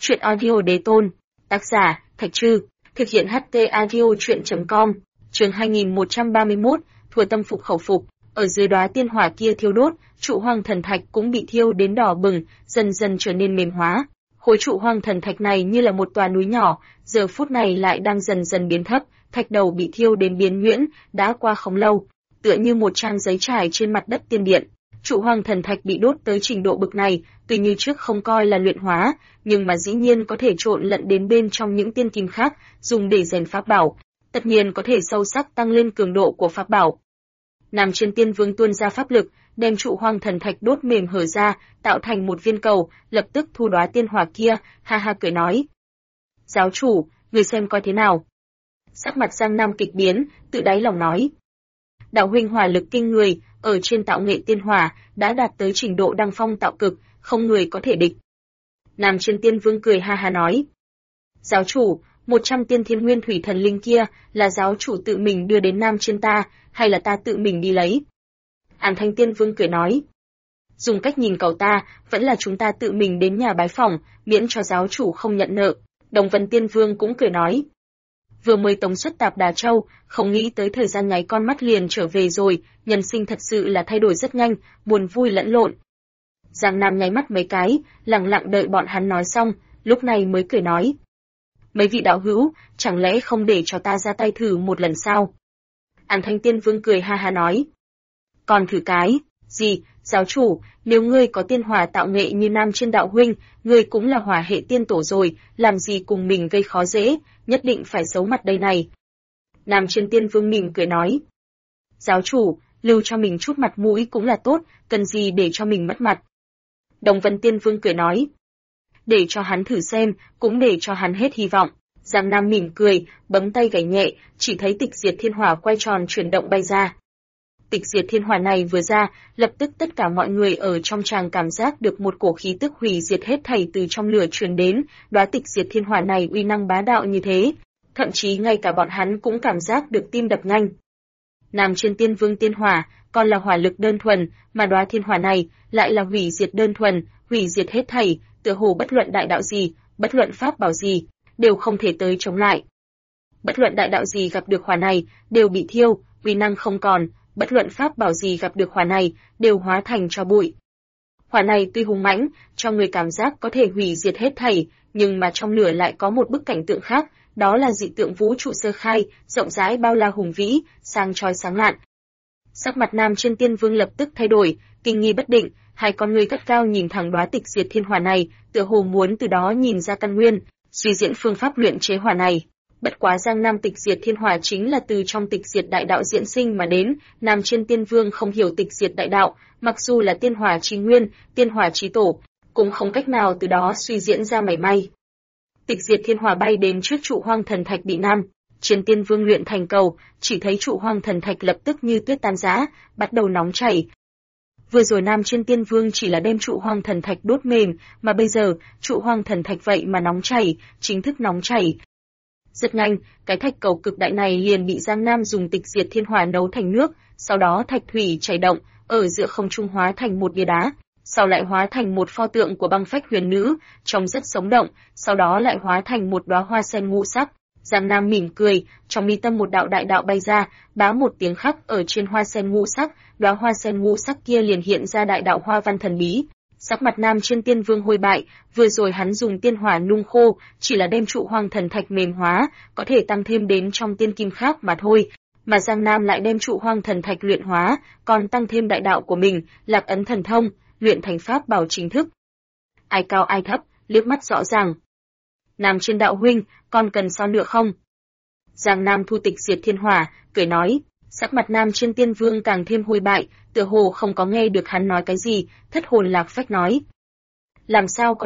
Chuyện audio đế tôn. Tác giả, Thạch Trư. Thực hiện HT audio chuyện.com. Chương 2131, Thừa tâm phục khẩu phục. Ở dưới đóa tiên hỏa kia thiêu đốt, trụ hoang thần thạch cũng bị thiêu đến đỏ bừng, dần dần trở nên mềm hóa. Khối trụ hoang thần thạch này như là một tòa núi nhỏ, giờ phút này lại đang dần dần biến thấp, thạch đầu bị thiêu đến biến nhuyễn, đã qua không lâu, tựa như một trang giấy trải trên mặt đất tiên điện. Trụ hoang thần thạch bị đốt tới trình độ bực này, tuy như trước không coi là luyện hóa, nhưng mà dĩ nhiên có thể trộn lẫn đến bên trong những tiên kim khác, dùng để rèn pháp bảo, tất nhiên có thể sâu sắc tăng lên cường độ của pháp bảo. Nam Trên Tiên Vương tuôn ra pháp lực, đem trụ hoang thần thạch đốt mềm hở ra, tạo thành một viên cầu, lập tức thu đóa tiên hỏa kia, ha ha cười nói: "Giáo chủ, người xem coi thế nào?" Sắc mặt Giang Nam kịch biến, tự đáy lòng nói: "Đạo huynh hỏa lực kinh người, ở trên tạo nghệ tiên hỏa đã đạt tới trình độ đăng phong tạo cực, không người có thể địch." Nam Trên Tiên Vương cười ha ha nói: "Giáo chủ, 100 tiên thiên nguyên thủy thần linh kia là giáo chủ tự mình đưa đến Nam Trên ta, hay là ta tự mình đi lấy?" An Thanh Tiên Vương cười nói: "Dùng cách nhìn cậu ta, vẫn là chúng ta tự mình đến nhà bái phỏng, miễn cho giáo chủ không nhận nợ." Đồng Vân Tiên Vương cũng cười nói: "Vừa mới tống xuất Tạp Đà Châu, không nghĩ tới thời gian nháy con mắt liền trở về rồi, nhân sinh thật sự là thay đổi rất nhanh, buồn vui lẫn lộn." Giang Nam nháy mắt mấy cái, lặng lặng đợi bọn hắn nói xong, lúc này mới cười nói: "Mấy vị đạo hữu, chẳng lẽ không để cho ta ra tay thử một lần sao?" An Thanh Tiên Vương cười ha ha nói: "Còn thử cái gì, giáo chủ, nếu ngươi có tiên hỏa tạo nghệ như Nam Trên đạo huynh, ngươi cũng là hỏa hệ tiên tổ rồi, làm gì cùng mình gây khó dễ, nhất định phải xấu mặt đây này." Nam Trên Tiên Vương mỉm cười nói: "Giáo chủ, lưu cho mình chút mặt mũi cũng là tốt, cần gì để cho mình mất mặt." Đồng Vân Tiên Vương cười nói: "Để cho hắn thử xem, cũng để cho hắn hết hy vọng." Giang Nam mỉm cười, bấm tay gảy nhẹ, chỉ thấy tịch diệt thiên hỏa quay tròn chuyển động bay ra. Tịch diệt thiên hỏa này vừa ra, lập tức tất cả mọi người ở trong tràng cảm giác được một cổ khí tức hủy diệt hết thảy từ trong lửa truyền đến, đóa tịch diệt thiên hỏa này uy năng bá đạo như thế, thậm chí ngay cả bọn hắn cũng cảm giác được tim đập nhanh. Nam Trên Tiên Vương tiên hỏa còn là hỏa lực đơn thuần, mà đóa thiên hỏa này lại là hủy diệt đơn thuần, hủy diệt hết thảy, tựa hồ bất luận đại đạo gì, bất luận pháp bảo gì, đều không thể tới chống lại. Bất luận đại đạo gì gặp được hỏa này, đều bị thiêu, uy năng không còn, bất luận pháp bảo gì gặp được hỏa này, đều hóa thành tro bụi. Hỏa này tuy hùng mãnh, cho người cảm giác có thể hủy diệt hết thảy, nhưng mà trong lửa lại có một bức cảnh tượng khác, đó là dị tượng vũ trụ sơ khai, rộng rãi bao la hùng vĩ, sang chói sáng lạn. Sắc mặt Nam Trên Tiên Vương lập tức thay đổi, kinh nghi bất định, hai con người gắt cao nhìn thẳng đóa tịch diệt thiên hỏa này, tựa hồ muốn từ đó nhìn ra căn nguyên, suy diễn phương pháp luyện chế hỏa này. Bất quá Giang Nam tịch diệt thiên hỏa chính là từ trong tịch diệt đại đạo diễn sinh mà đến, Nam Trên Tiên Vương không hiểu tịch diệt đại đạo, mặc dù là tiên hỏa chí nguyên, tiên hỏa chí tổ, cũng không cách nào từ đó suy diễn ra mảy may. Tịch diệt thiên hỏa bay đến trước trụ hoang thần thạch bị Nam Trên Tiên Vương luyện thành cầu, chỉ thấy trụ hoang thần thạch lập tức như tuyết tan rã, bắt đầu nóng chảy. Vừa rồi Nam Trên Tiên Vương chỉ là đem trụ hoang thần thạch đốt mềm, mà bây giờ, trụ hoang thần thạch vậy mà nóng chảy, chính thức nóng chảy. Rất nhanh, cái thạch cầu cực đại này liền bị Giang Nam dùng tịch diệt thiên hỏa nấu thành nước, sau đó thạch thủy chảy động, ở giữa không trung hóa thành một bia đá, sau lại hóa thành một pho tượng của băng phách huyền nữ, trông rất sống động, sau đó lại hóa thành một đóa hoa sen ngũ sắc. Giang Nam mỉm cười, trong mi tâm một đạo đại đạo bay ra, bá một tiếng khắc ở trên hoa sen ngũ sắc, đóa hoa sen ngũ sắc kia liền hiện ra đại đạo hoa văn thần bí. Sắc mặt Nam Trên Tiên Vương hôi bại, vừa rồi hắn dùng tiên hỏa nung khô, chỉ là đem trụ hoang thần thạch mềm hóa, có thể tăng thêm đến trong tiên kim khác mà thôi, mà Giang Nam lại đem trụ hoang thần thạch luyện hóa, còn tăng thêm đại đạo của mình, Lạc Ấn thần thông, luyện thành pháp bảo chính thức. Ai cao ai thấp, liếc mắt rõ ràng. Nam Trên đạo huynh, còn cần sao nữa không? Giang Nam thu tịch diệt thiên hỏa, cười nói. Sắc mặt Nam Trên Tiên Vương càng thêm hôi bại, tựa hồ không có nghe được hắn nói cái gì, thất hồn lạc phách nói: làm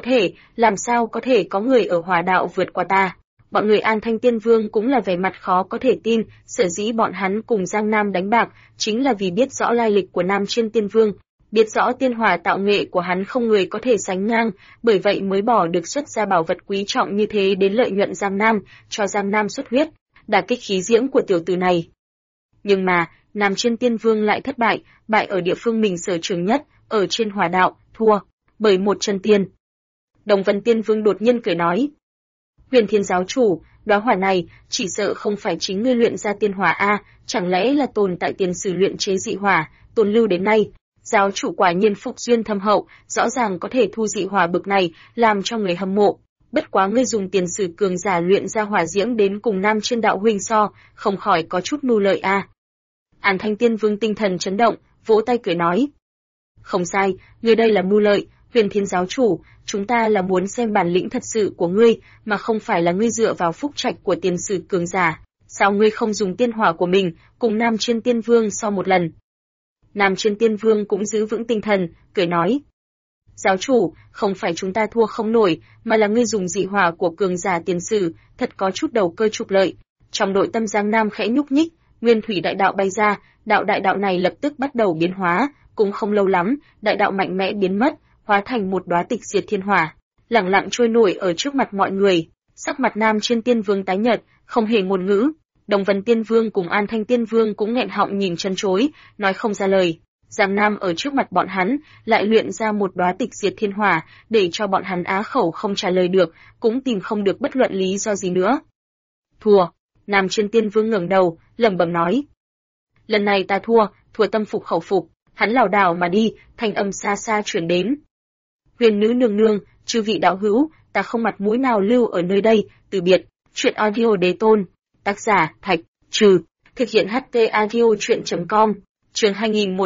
sao có thể có người ở hỏa đạo vượt qua ta? Bọn người An Thanh Tiên Vương cũng là vẻ mặt khó có thể tin, sở dĩ bọn hắn cùng Giang Nam đánh bạc, chính là vì biết rõ lai lịch của Nam Trên Tiên Vương, biết rõ tiên hỏa tạo nghệ của hắn không người có thể sánh ngang, bởi vậy mới bỏ được xuất ra bảo vật quý trọng như thế đến lợi nhuận Giang Nam, cho Giang Nam xuất huyết, đả kích khí diễm của tiểu tử này. Nhưng mà, Nam Trên Tiên Vương lại thất bại, bại ở địa phương mình sở trường nhất, ở trên hỏa đạo, thua bởi một chân tiên. Đồng Vân Tiên Vương đột nhiên cười nói. Huyền Thiên giáo chủ, đóa hỏa này, chỉ sợ không phải chính ngươi luyện ra tiên hỏa a, chẳng lẽ là tồn tại tiền sử luyện chế dị hỏa, tồn lưu đến nay. Giáo chủ quả nhiên phúc duyên thâm hậu, rõ ràng có thể thu dị hỏa bực này, làm cho người hâm mộ. Bất quá ngươi dùng tiền sử cường giả luyện ra hỏa diễm đến cùng Nam Trên đạo huynh so, không khỏi có chút mưu lợi a. An Thanh Tiên Vương tinh thần chấn động, vỗ tay cười nói. Không sai, ngươi đây là mưu lợi, Huyền Thiên giáo chủ, chúng ta là muốn xem bản lĩnh thật sự của ngươi, mà không phải là ngươi dựa vào phúc trạch của tiền sử cường giả. Sao ngươi không dùng tiên hỏa của mình, cùng Nam Trên Tiên Vương so một lần? Nam Trên Tiên Vương cũng giữ vững tinh thần, cười nói. Giáo chủ, không phải chúng ta thua không nổi, mà là ngươi dùng dị hỏa của cường giả tiền sử, thật có chút đầu cơ trục lợi. Trong nội tâm Giang Nam khẽ nhúc nhích, nguyên thủy đại đạo bay ra, đại đạo này lập tức bắt đầu biến hóa, cũng không lâu lắm, đại đạo mạnh mẽ biến mất, hóa thành một đóa tịch diệt thiên hỏa, lẳng lặng trôi nổi ở trước mặt mọi người. Sắc mặt Nam Trên Tiên Vương tái nhợt, không hề ngôn ngữ. Đồng Vân Tiên Vương cùng An Thanh Tiên Vương cũng nghẹn họng nhìn chân chối, nói không ra lời. Giang Nam ở trước mặt bọn hắn, lại luyện ra một đóa tịch diệt thiên hỏa, để cho bọn hắn á khẩu không trả lời được, cũng tìm không được bất luận lý do gì nữa. Thua. Nam Trên Tiên Vương ngẩng đầu, lẩm bẩm nói. Lần này ta thua tâm phục khẩu phục. Hắn lảo đảo mà đi, thanh âm xa xa truyền đến. Huyền nữ nương nương, chư vị đạo hữu, ta không mặt mũi nào lưu ở nơi đây, từ biệt. Truyện audio đế tôn. Tác giả, Thạch, Trừ. Thực hiện HT audio truyện.com. Chương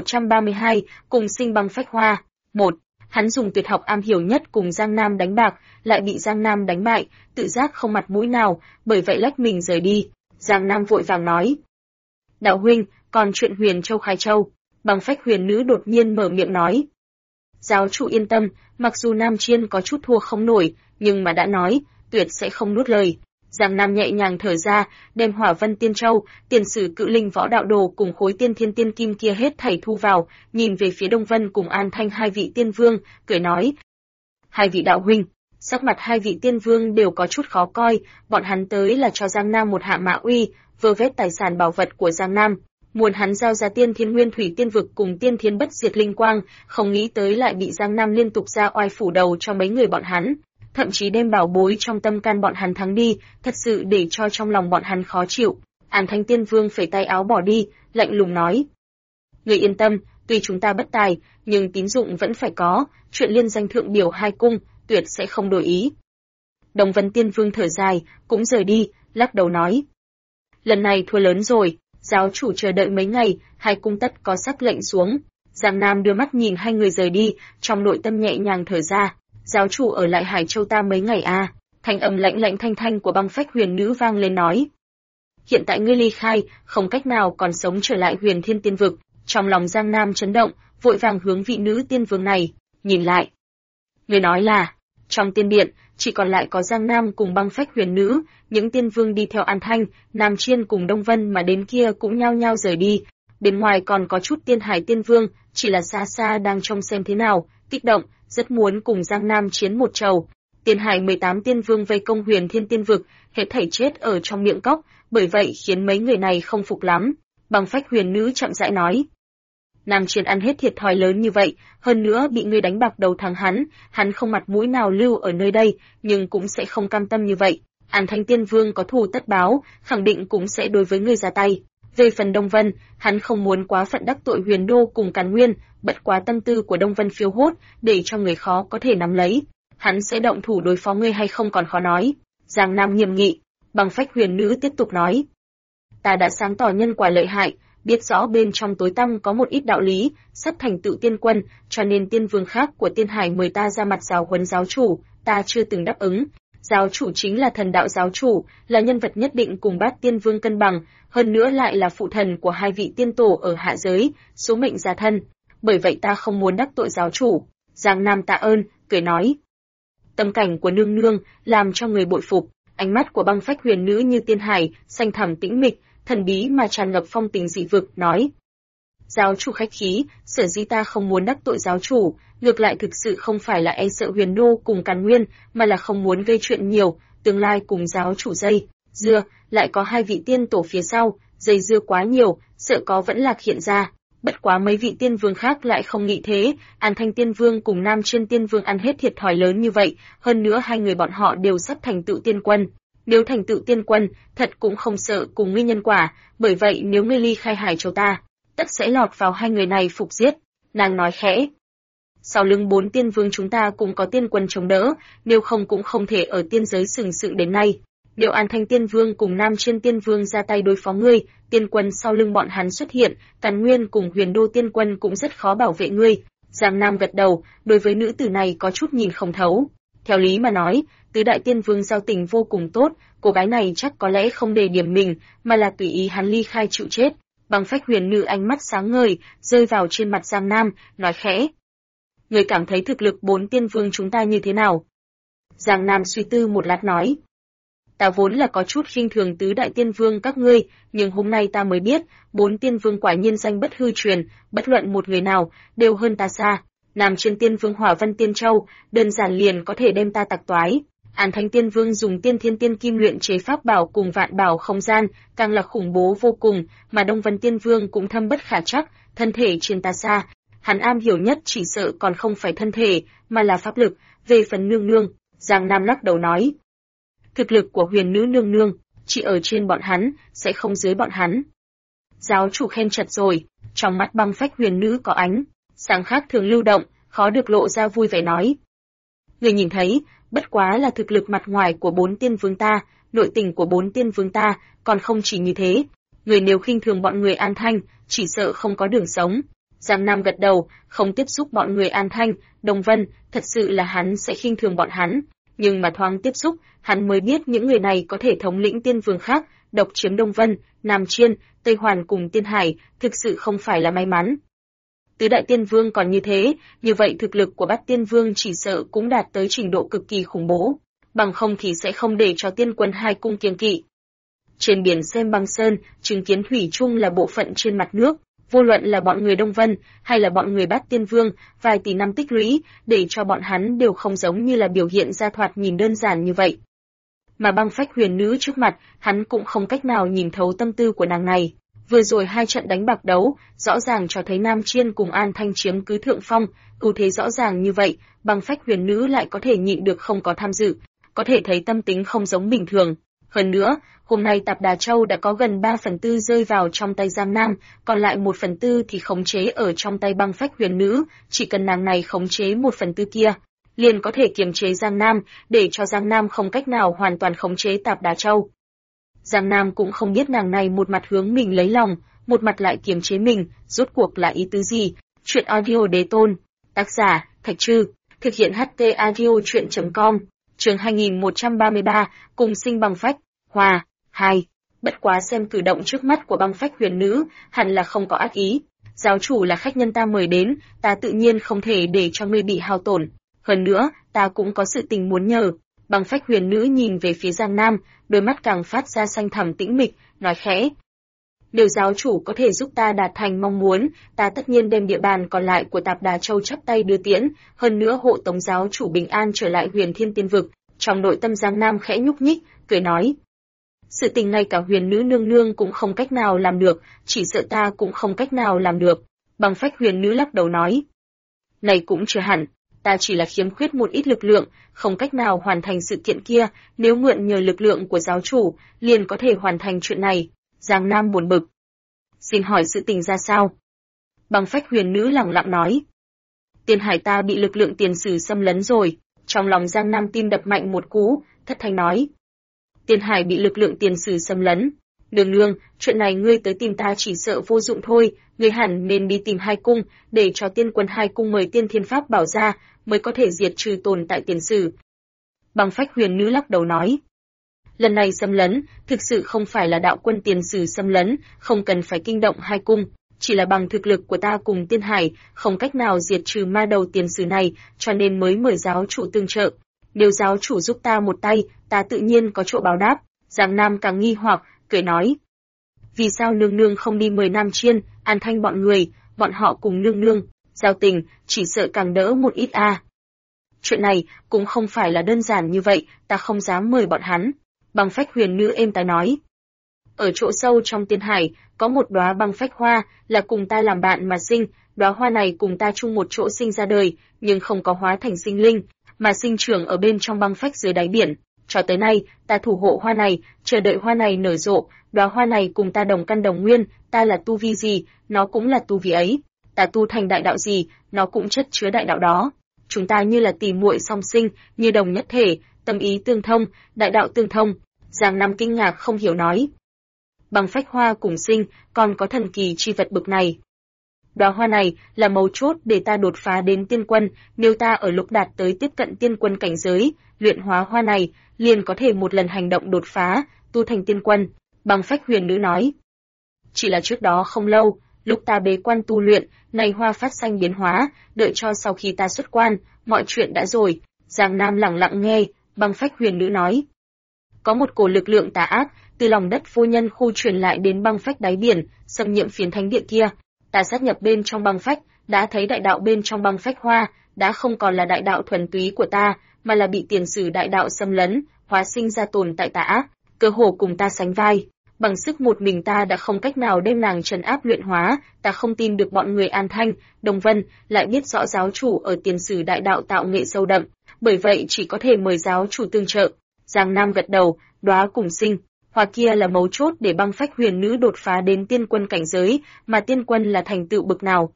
2132, cùng sinh bằng phách hoa. 1. Hắn dùng tuyệt học am hiểu nhất cùng Giang Nam đánh bạc, lại bị Giang Nam đánh bại, tự giác không mặt mũi nào, bởi vậy lách mình rời đi. Giang Nam vội vàng nói. Đạo huynh, còn chuyện Huyền Châu Khai Châu. Bằng phách huyền nữ đột nhiên mở miệng nói. Giáo chủ yên tâm, mặc dù Nam Chiên có chút thua không nổi, nhưng mà đã nói, tuyệt sẽ không nuốt lời. Giang Nam nhẹ nhàng thở ra, đem Hỏa Vân Tiên Châu, tiền sử cự linh võ đạo đồ cùng khối tiên thiên tiên kim kia hết thảy thu vào, nhìn về phía Đông Vân cùng An Thanh hai vị tiên vương, cười nói. Hai vị đạo huynh, sắc mặt hai vị tiên vương đều có chút khó coi, bọn hắn tới là cho Giang Nam một hạ mã uy, vơ vét tài sản bảo vật của Giang Nam. Muốn hắn giao ra tiên thiên nguyên thủy tiên vực cùng tiên thiên bất diệt linh quang, không nghĩ tới lại bị Giang Nam liên tục ra oai phủ đầu cho mấy người bọn hắn, thậm chí đem bảo bối trong tâm can bọn hắn thắng đi, thật sự để cho trong lòng bọn hắn khó chịu. An Thanh Tiên Vương phẩy tay áo bỏ đi, lạnh lùng nói: "Người yên tâm, tuy chúng ta bất tài, nhưng tín dụng vẫn phải có, chuyện liên danh thượng biểu hai cung, tuyệt sẽ không đổi ý." Đồng Vân Tiên Vương thở dài, cũng rời đi, lắc đầu nói: "Lần này thua lớn rồi. Giáo chủ chờ đợi mấy ngày, hai cung tất có sắc lệnh xuống." Giang Nam đưa mắt nhìn hai người rời đi, trong nội tâm nhẹ nhàng thở ra. Giáo chủ ở lại Hải Châu ta mấy ngày à? Thanh âm lạnh lạnh thanh thanh của băng phách huyền nữ vang lên nói. Hiện tại ngươi ly khai, không cách nào còn sống trở lại Huyền Thiên Tiên Vực. Trong lòng Giang Nam chấn động, vội vàng hướng vị nữ tiên vương này, nhìn lại. Người nói là, trong tiên điện, chỉ còn lại có Giang Nam cùng băng phách huyền nữ, những tiên vương đi theo An Thanh, Nam Chiên cùng Đông Vân mà đến kia cũng nhao nhao rời đi. Bên ngoài còn có chút tiên hải tiên vương, chỉ là xa xa đang trông xem thế nào, kích động, rất muốn cùng Giang Nam chiến một trầu. Tiên hải 18 tiên vương vây công Huyền Thiên Tiên Vực, hết thảy chết ở trong miệng cốc, bởi vậy khiến mấy người này không phục lắm. Băng phách huyền nữ chậm rãi nói. Nam Chiên ăn hết thiệt thòi lớn như vậy, hơn nữa bị ngươi đánh bạc đầu thắng hắn không mặt mũi nào lưu ở nơi đây, nhưng cũng sẽ không cam tâm như vậy. An Thanh Tiên Vương có thù tất báo, khẳng định cũng sẽ đối với ngươi ra tay. Về phần Đông Vân, hắn không muốn quá phận đắc tội Huyền Đô cùng Càn Nguyên, bất quá tâm tư của Đông Vân phiêu hốt, để cho người khó có thể nắm lấy. Hắn sẽ động thủ đối phó ngươi hay không còn khó nói. Giang Nam nghiêm nghị, băng phách huyền nữ tiếp tục nói. Ta đã sáng tỏ nhân quả lợi hại, biết rõ bên trong tối tăm có một ít đạo lý, sắp thành tựu tiên quân, cho nên tiên vương khác của tiên hải mời ta ra mặt giáo huấn giáo chủ, ta chưa từng đáp ứng. Giáo chủ chính là thần đạo giáo chủ, là nhân vật nhất định cùng bát tiên vương cân bằng, hơn nữa lại là phụ thần của hai vị tiên tổ ở hạ giới, số mệnh gia thân. Bởi vậy ta không muốn đắc tội giáo chủ. Giang Nam tạ ơn, cười nói. Tâm cảnh của nương nương làm cho người bội phục, ánh mắt của băng phách huyền nữ như tiên hải, xanh thẳm tĩnh mịch, thần bí mà tràn ngập phong tình dị vực, nói. Giáo chủ khách khí, sở dĩ ta không muốn đắc tội giáo chủ, ngược lại thực sự không phải là e sợ Huyền Đô cùng Càn Nguyên, mà là không muốn gây chuyện nhiều, tương lai cùng giáo chủ dây dưa, lại có hai vị tiên tổ phía sau, dây dưa quá nhiều, sợ có vẫn lạc hiện ra. Bất quá mấy vị tiên vương khác lại không nghĩ thế, An Thanh Tiên Vương cùng Nam Chân Tiên Vương ăn hết thiệt thòi lớn như vậy, hơn nữa hai người bọn họ đều sắp thành tựu tiên quân. Nếu thành tựu tiên quân, thật cũng không sợ cùng nguy nhân quả, bởi vậy nếu ngươi ly khai Hải Châu ta, tất sẽ lọt vào hai người này phục giết. Nàng nói khẽ. Sau lưng 4 tiên vương chúng ta cũng có tiên quân chống đỡ, nếu không cũng không thể ở tiên giới sừng sững đến nay. Điều An Thanh Tiên Vương cùng Nam Chân Tiên Vương ra tay đối phó ngươi, tiên quân sau lưng bọn hắn xuất hiện, Càn Nguyên cùng Huyền Đô Tiên Quân cũng rất khó bảo vệ ngươi. Giang Nam gật đầu, đối với nữ tử này có chút nhìn không thấu. Theo lý mà nói, tứ đại tiên vương giao tình vô cùng tốt, cô gái này chắc có lẽ không đề điểm mình, mà là tùy ý hắn ly khai chịu chết. Băng Phách Huyền Nữ ánh mắt sáng ngời, rơi vào trên mặt Giang Nam, nói khẽ. Người cảm thấy thực lực 4 tiên vương chúng ta như thế nào? Giang Nam suy tư một lát nói. Ta vốn là có chút khinh thường tứ đại tiên vương các ngươi, nhưng hôm nay ta mới biết, 4 tiên vương quả nhiên danh bất hư truyền, bất luận một người nào, đều hơn ta xa. Nam Chân Tiên Vương Hỏa Vân Tiên Châu, đơn giản liền có thể đem ta tạc toái. An Thanh Tiên Vương dùng Tiên Thiên Tiên Kim luyện chế pháp bảo cùng vạn bảo không gian, càng là khủng bố vô cùng, mà Đông Vân Tiên Vương cũng thâm bất khả trắc, thân thể trên ta xa. Hắn am hiểu nhất chỉ sợ còn không phải thân thể, mà là pháp lực. Về phần nương nương, Giang Nam lắc đầu nói. Thực lực của Huyền Nữ nương nương, chỉ ở trên bọn hắn, sẽ không dưới bọn hắn. Giáo chủ khen chật rồi, trong mắt Băng Phách Huyền Nữ có ánh sáng khác thường lưu động, khó được lộ ra vui vẻ nói. Người nhìn thấy, bất quá là thực lực mặt ngoài của 4 tiên vương ta, nội tình của 4 tiên vương ta, còn không chỉ như thế. Người nếu khinh thường bọn người An Thanh, chỉ sợ không có đường sống. Giang Nam gật đầu, không tiếp xúc bọn người An Thanh, Đông Vân, thật sự là hắn sẽ khinh thường bọn hắn. Nhưng mà thoáng tiếp xúc, hắn mới biết những người này có thể thống lĩnh tiên vương khác, độc chiếm Đông Vân, Nam Chiên, Tây Hoàn cùng Tiên Hải, thực sự không phải là may mắn. Tứ đại tiên vương còn như thế, như vậy thực lực của Bát Tiên Vương chỉ sợ cũng đạt tới trình độ cực kỳ khủng bố, bằng không thì sẽ không để cho tiên quân hai cung kiêng kỵ. Trên biển xem băng sơn, chứng kiến thủy chung là bộ phận trên mặt nước, vô luận là bọn người Đông Vân hay là bọn người Bát Tiên Vương, vài tỷ năm tích lũy, để cho bọn hắn đều không giống như là biểu hiện ra thoạt nhìn đơn giản như vậy. Mà Băng Phách Huyền Nữ trước mặt, hắn cũng không cách nào nhìn thấu tâm tư của nàng này. Vừa rồi 2 trận đánh bạc đấu, rõ ràng cho thấy Nam Chiên cùng An Thanh chiếm cứ thượng phong, ưu thế rõ ràng như vậy, Băng Phách Huyền Nữ lại có thể nhịn được không có tham dự, có thể thấy tâm tính không giống bình thường. Hơn nữa, hôm nay Tạp Đà Châu đã có gần 3/4 rơi vào trong tay Giang Nam, còn lại 1/4 thì khống chế ở trong tay Băng Phách Huyền Nữ, chỉ cần nàng này khống chế 1/4 kia, liền có thể kiềm chế Giang Nam, để cho Giang Nam không cách nào hoàn toàn khống chế Tạp Đà Châu. Giang Nam cũng không biết nàng này một mặt hướng mình lấy lòng, một mặt lại kiềm chế mình, rốt cuộc là ý tứ gì. Chuyện audio đế tôn, tác giả, Thạch Trư, thực hiện HT audio chuyện.com, chương 2133, cùng sinh Băng Phách, Hòa, 2. Bất quá xem cử động trước mắt của Băng Phách Huyền Nữ, hẳn là không có ác ý. Giáo chủ là khách nhân ta mời đến, ta tự nhiên không thể để cho ngươi bị hao tổn. Hơn nữa, ta cũng có sự tình muốn nhờ. Băng Phách Huyền Nữ nhìn về phía Giang Nam, đôi mắt càng phát ra xanh thẳm tĩnh mịch, nói khẽ. Nếu giáo chủ có thể giúp ta đạt thành mong muốn, ta tất nhiên đem địa bàn còn lại của Tạp Đà Châu chắp tay đưa tiễn, hơn nữa hộ tống giáo chủ bình an trở lại Huyền Thiên Tiên Vực. Trong nội tâm Giang Nam khẽ nhúc nhích, cười nói. Sự tình này cả Huyền Nữ nương nương cũng không cách nào làm được, chỉ sợ ta cũng không cách nào làm được. Băng Phách Huyền Nữ lắc đầu nói. Này cũng chưa hẳn. Ta chỉ là khiếm khuyết một ít lực lượng, không cách nào hoàn thành sự kiện kia, nếu mượn nhờ lực lượng của giáo chủ, liền có thể hoàn thành chuyện này. Giang Nam buồn bực. Xin hỏi sự tình ra sao? Băng Phách Huyền Nữ lẳng lặng nói. Tiên Hải ta bị lực lượng tiền sử xâm lấn rồi. Trong lòng Giang Nam tim đập mạnh một cú, thất thanh nói. Tiên Hải bị lực lượng tiền sử xâm lấn. Đường nương, chuyện này ngươi tới tìm ta chỉ sợ vô dụng thôi, ngươi hẳn nên đi tìm hai cung, để cho tiên quân hai cung mời tiên thiên pháp bảo ra, mới có thể diệt trừ tồn tại tiền sử. Băng Phách Huyền Nữ lắc đầu nói. Lần này xâm lấn, thực sự không phải là đạo quân tiền sử xâm lấn, không cần phải kinh động hai cung, chỉ là bằng thực lực của ta cùng Tiên Hải, không cách nào diệt trừ ma đầu tiền sử này, cho nên mới mời giáo chủ tương trợ. Nếu giáo chủ giúp ta một tay, ta tự nhiên có chỗ báo đáp. Giang Nam càng nghi hoặc, cười nói. Vì sao nương nương không đi mời Nam Chiên, An Thanh bọn người, bọn họ cùng nương nương, giao tình, chỉ sợ càng đỡ một ít a. Chuyện này cũng không phải là đơn giản như vậy, ta không dám mời bọn hắn. Băng Phách Huyền Nữ êm tai nói. Ở chỗ sâu trong tiên hải, có một đóa băng phách hoa, là cùng ta làm bạn mà sinh, đóa hoa này cùng ta chung một chỗ sinh ra đời, nhưng không có hóa thành sinh linh, mà sinh trưởng ở bên trong băng phách dưới đáy biển. Cho tới nay, ta thủ hộ hoa này, chờ đợi hoa này nở rộ, đóa hoa này cùng ta đồng căn đồng nguyên, ta là tu vi gì, nó cũng là tu vi ấy. Ta tu thành đại đạo gì, nó cũng chất chứa đại đạo đó. Chúng ta như là tỷ muội song sinh, như đồng nhất thể, tâm ý tương thông, đại đạo tương thông. Giang Nam kinh ngạc không hiểu nói. Băng phách hoa cùng sinh, còn có thần kỳ chi vật bực này. Đóa hoa này là mấu chốt để ta đột phá đến tiên quân, nếu ta ở lúc đạt tới tiếp cận tiên quân cảnh giới, luyện hóa hoa này, liền có thể một lần hành động đột phá, tu thành tiên quân. Băng phách huyền nữ nói. Chỉ là trước đó không lâu, lúc ta bế quan tu luyện, này hoa phát sinh biến hóa, đợi cho sau khi ta xuất quan, mọi chuyện đã rồi. Giang Nam lặng lặng nghe, băng phách huyền nữ nói. Có một cổ lực lượng tà ác, từ lòng đất vô nhân khu truyền lại đến băng phách đáy biển, xâm nhiễm phiến thánh địa kia. Ta sát nhập bên trong băng phách, đã thấy đại đạo bên trong băng phách hoa, đã không còn là đại đạo thuần túy của ta, mà là bị tiền sử đại đạo xâm lấn, hóa sinh ra tồn tại tà ác, cơ hồ cùng ta sánh vai. Bằng sức một mình ta đã không cách nào đem nàng trấn áp luyện hóa, ta không tin được bọn người An Thanh, Đồng Vân, lại biết rõ giáo chủ ở tiền sử đại đạo tạo nghệ sâu đậm, bởi vậy chỉ có thể mời giáo chủ tương trợ. Giang Nam gật đầu, đóa cùng sinh, hoa kia là mấu chốt để băng phách huyền nữ đột phá đến tiên quân cảnh giới, mà tiên quân là thành tựu bực nào.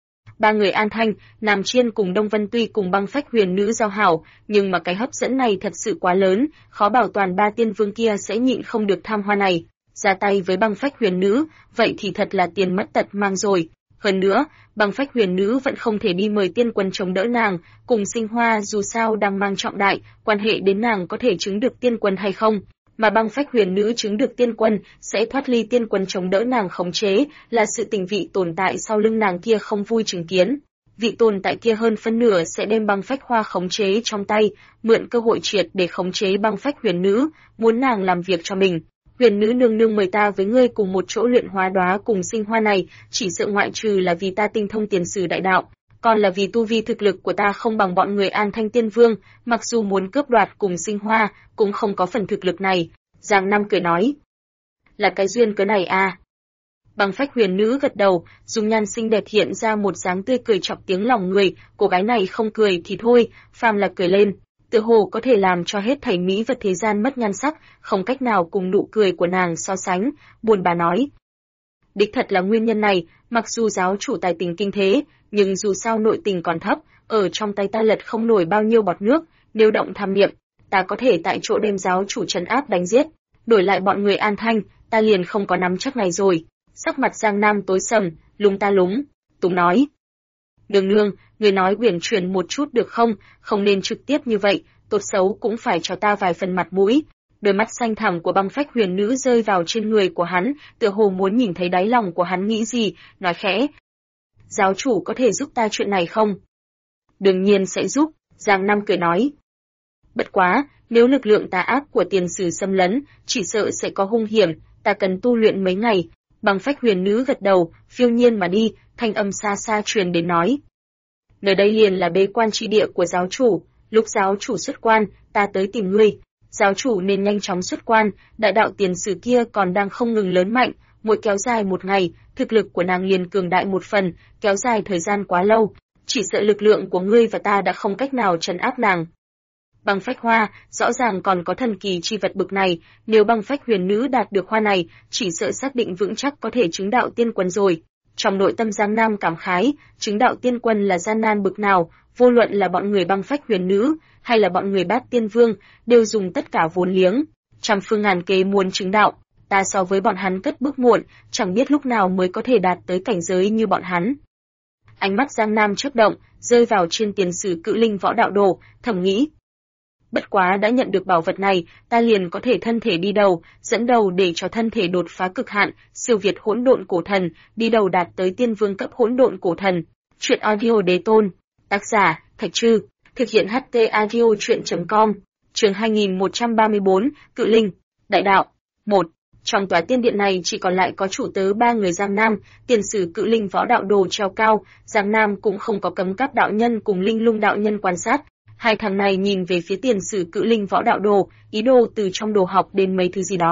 Ba người An Thanh, Nam Chiên cùng Đông Vân tuy cùng băng phách huyền nữ giao hảo, nhưng mà cái hấp dẫn này thật sự quá lớn, khó bảo toàn ba tiên vương kia sẽ nhịn không được tham hoa này. Ra tay với băng phách huyền nữ, vậy thì thật là tiền mất tật mang rồi. Hơn nữa, băng phách huyền nữ vẫn không thể đi mời tiên quân chống đỡ nàng, cùng sinh hoa dù sao đang mang trọng đại, quan hệ đến nàng có thể chứng được tiên quân hay không. Mà băng phách huyền nữ chứng được tiên quân, sẽ thoát ly tiên quân chống đỡ nàng khống chế, là sự tình vị tồn tại sau lưng nàng kia không vui chứng kiến. Vị tồn tại kia hơn phân nửa sẽ đem băng phách hoa khống chế trong tay, mượn cơ hội triệt để khống chế băng phách huyền nữ, muốn nàng làm việc cho mình. Huyền nữ nương nương mời ta với ngươi cùng một chỗ luyện hóa đóa cùng sinh hoa này, chỉ sợ ngoại trừ là vì ta tinh thông tiền sử đại đạo, còn là vì tu vi thực lực của ta không bằng bọn người An Thanh Tiên Vương, mặc dù muốn cướp đoạt cùng sinh hoa, cũng không có phần thực lực này. Giang Nam cười nói. Là cái duyên cớ này à? Băng phách huyền nữ gật đầu, dung nhan xinh đẹp hiện ra một dáng tươi cười chọc tiếng lòng người, cô gái này không cười thì thôi, phàm là cười lên, tựa hồ có thể làm cho hết thảy mỹ vật thế gian mất nhan sắc, không cách nào cùng nụ cười của nàng so sánh, buồn bã nói. Đích thật là nguyên nhân này, mặc dù giáo chủ tài tình kinh thế, nhưng dù sao nội tình còn thấp, ở trong tay ta lật không nổi bao nhiêu bọt nước, nếu động tham niệm, ta có thể tại chỗ đem giáo chủ trấn áp đánh giết, đổi lại bọn người An Thanh, ta liền không có nắm chắc này rồi. Sắc mặt Giang Nam tối sầm, lúng ta lúng, túng nói. Nương nương, người nói uyển chuyển một chút được không, không nên trực tiếp như vậy, tốt xấu cũng phải cho ta vài phần mặt mũi. Đôi mắt xanh thẳm của băng phách huyền nữ rơi vào trên người của hắn, tựa hồ muốn nhìn thấy đáy lòng của hắn nghĩ gì, nói khẽ. Giáo chủ có thể giúp ta chuyện này không? Đương nhiên sẽ giúp, Giang Nam cười nói. Bất quá, nếu lực lượng tà ác của tiền sử xâm lấn, chỉ sợ sẽ có hung hiểm, ta cần tu luyện mấy ngày. Băng phách huyền nữ gật đầu, phiêu nhiên mà đi, thanh âm xa xa truyền đến nói. Nơi đây liền là bế quan tri địa của giáo chủ, lúc giáo chủ xuất quan, ta tới tìm ngươi. Giáo chủ nên nhanh chóng xuất quan, đại đạo tiền sử kia còn đang không ngừng lớn mạnh, mỗi kéo dài một ngày, thực lực của nàng liền cường đại một phần, kéo dài thời gian quá lâu, chỉ sợ lực lượng của ngươi và ta đã không cách nào trấn áp nàng. Băng phách hoa, rõ ràng còn có thần kỳ chi vật bực này, nếu băng phách huyền nữ đạt được hoa này, chỉ sợ xác định vững chắc có thể chứng đạo tiên quân rồi. Trong nội tâm Giang Nam cảm khái, chứng đạo tiên quân là gian nan bực nào, vô luận là bọn người băng phách huyền nữ, hay là bọn người Bát Tiên Vương, đều dùng tất cả vốn liếng, trăm phương ngàn kế muốn chứng đạo. Ta so với bọn hắn cất bước muộn, chẳng biết lúc nào mới có thể đạt tới cảnh giới như bọn hắn. Ánh mắt Giang Nam chớp động, rơi vào trên tiền sử Cự Linh Võ Đạo Đồ, thầm nghĩ. Bất quá đã nhận được bảo vật này, ta liền có thể thân thể đi đầu, dẫn đầu để cho thân thể đột phá cực hạn, siêu việt hỗn độn cổ thần, đi đầu đạt tới tiên vương cấp hỗn độn cổ thần. Truyện audio đế tôn, tác giả Thạch Trư, thực hiện HT audio truyện.com, chương 2134, Cự Linh, Đại Đạo. 1. Trong tòa tiên điện này chỉ còn lại có chủ tớ ba người Giang Nam, tiền sử Cự Linh Võ Đạo Đồ treo cao, Giang Nam cũng không có cấm cáp đạo nhân cùng Linh Lung đạo nhân quan sát. Hai thằng này nhìn về phía tiền sử Cự Linh Võ Đạo Đồ, ý đồ từ trong đồ học đến mấy thứ gì đó.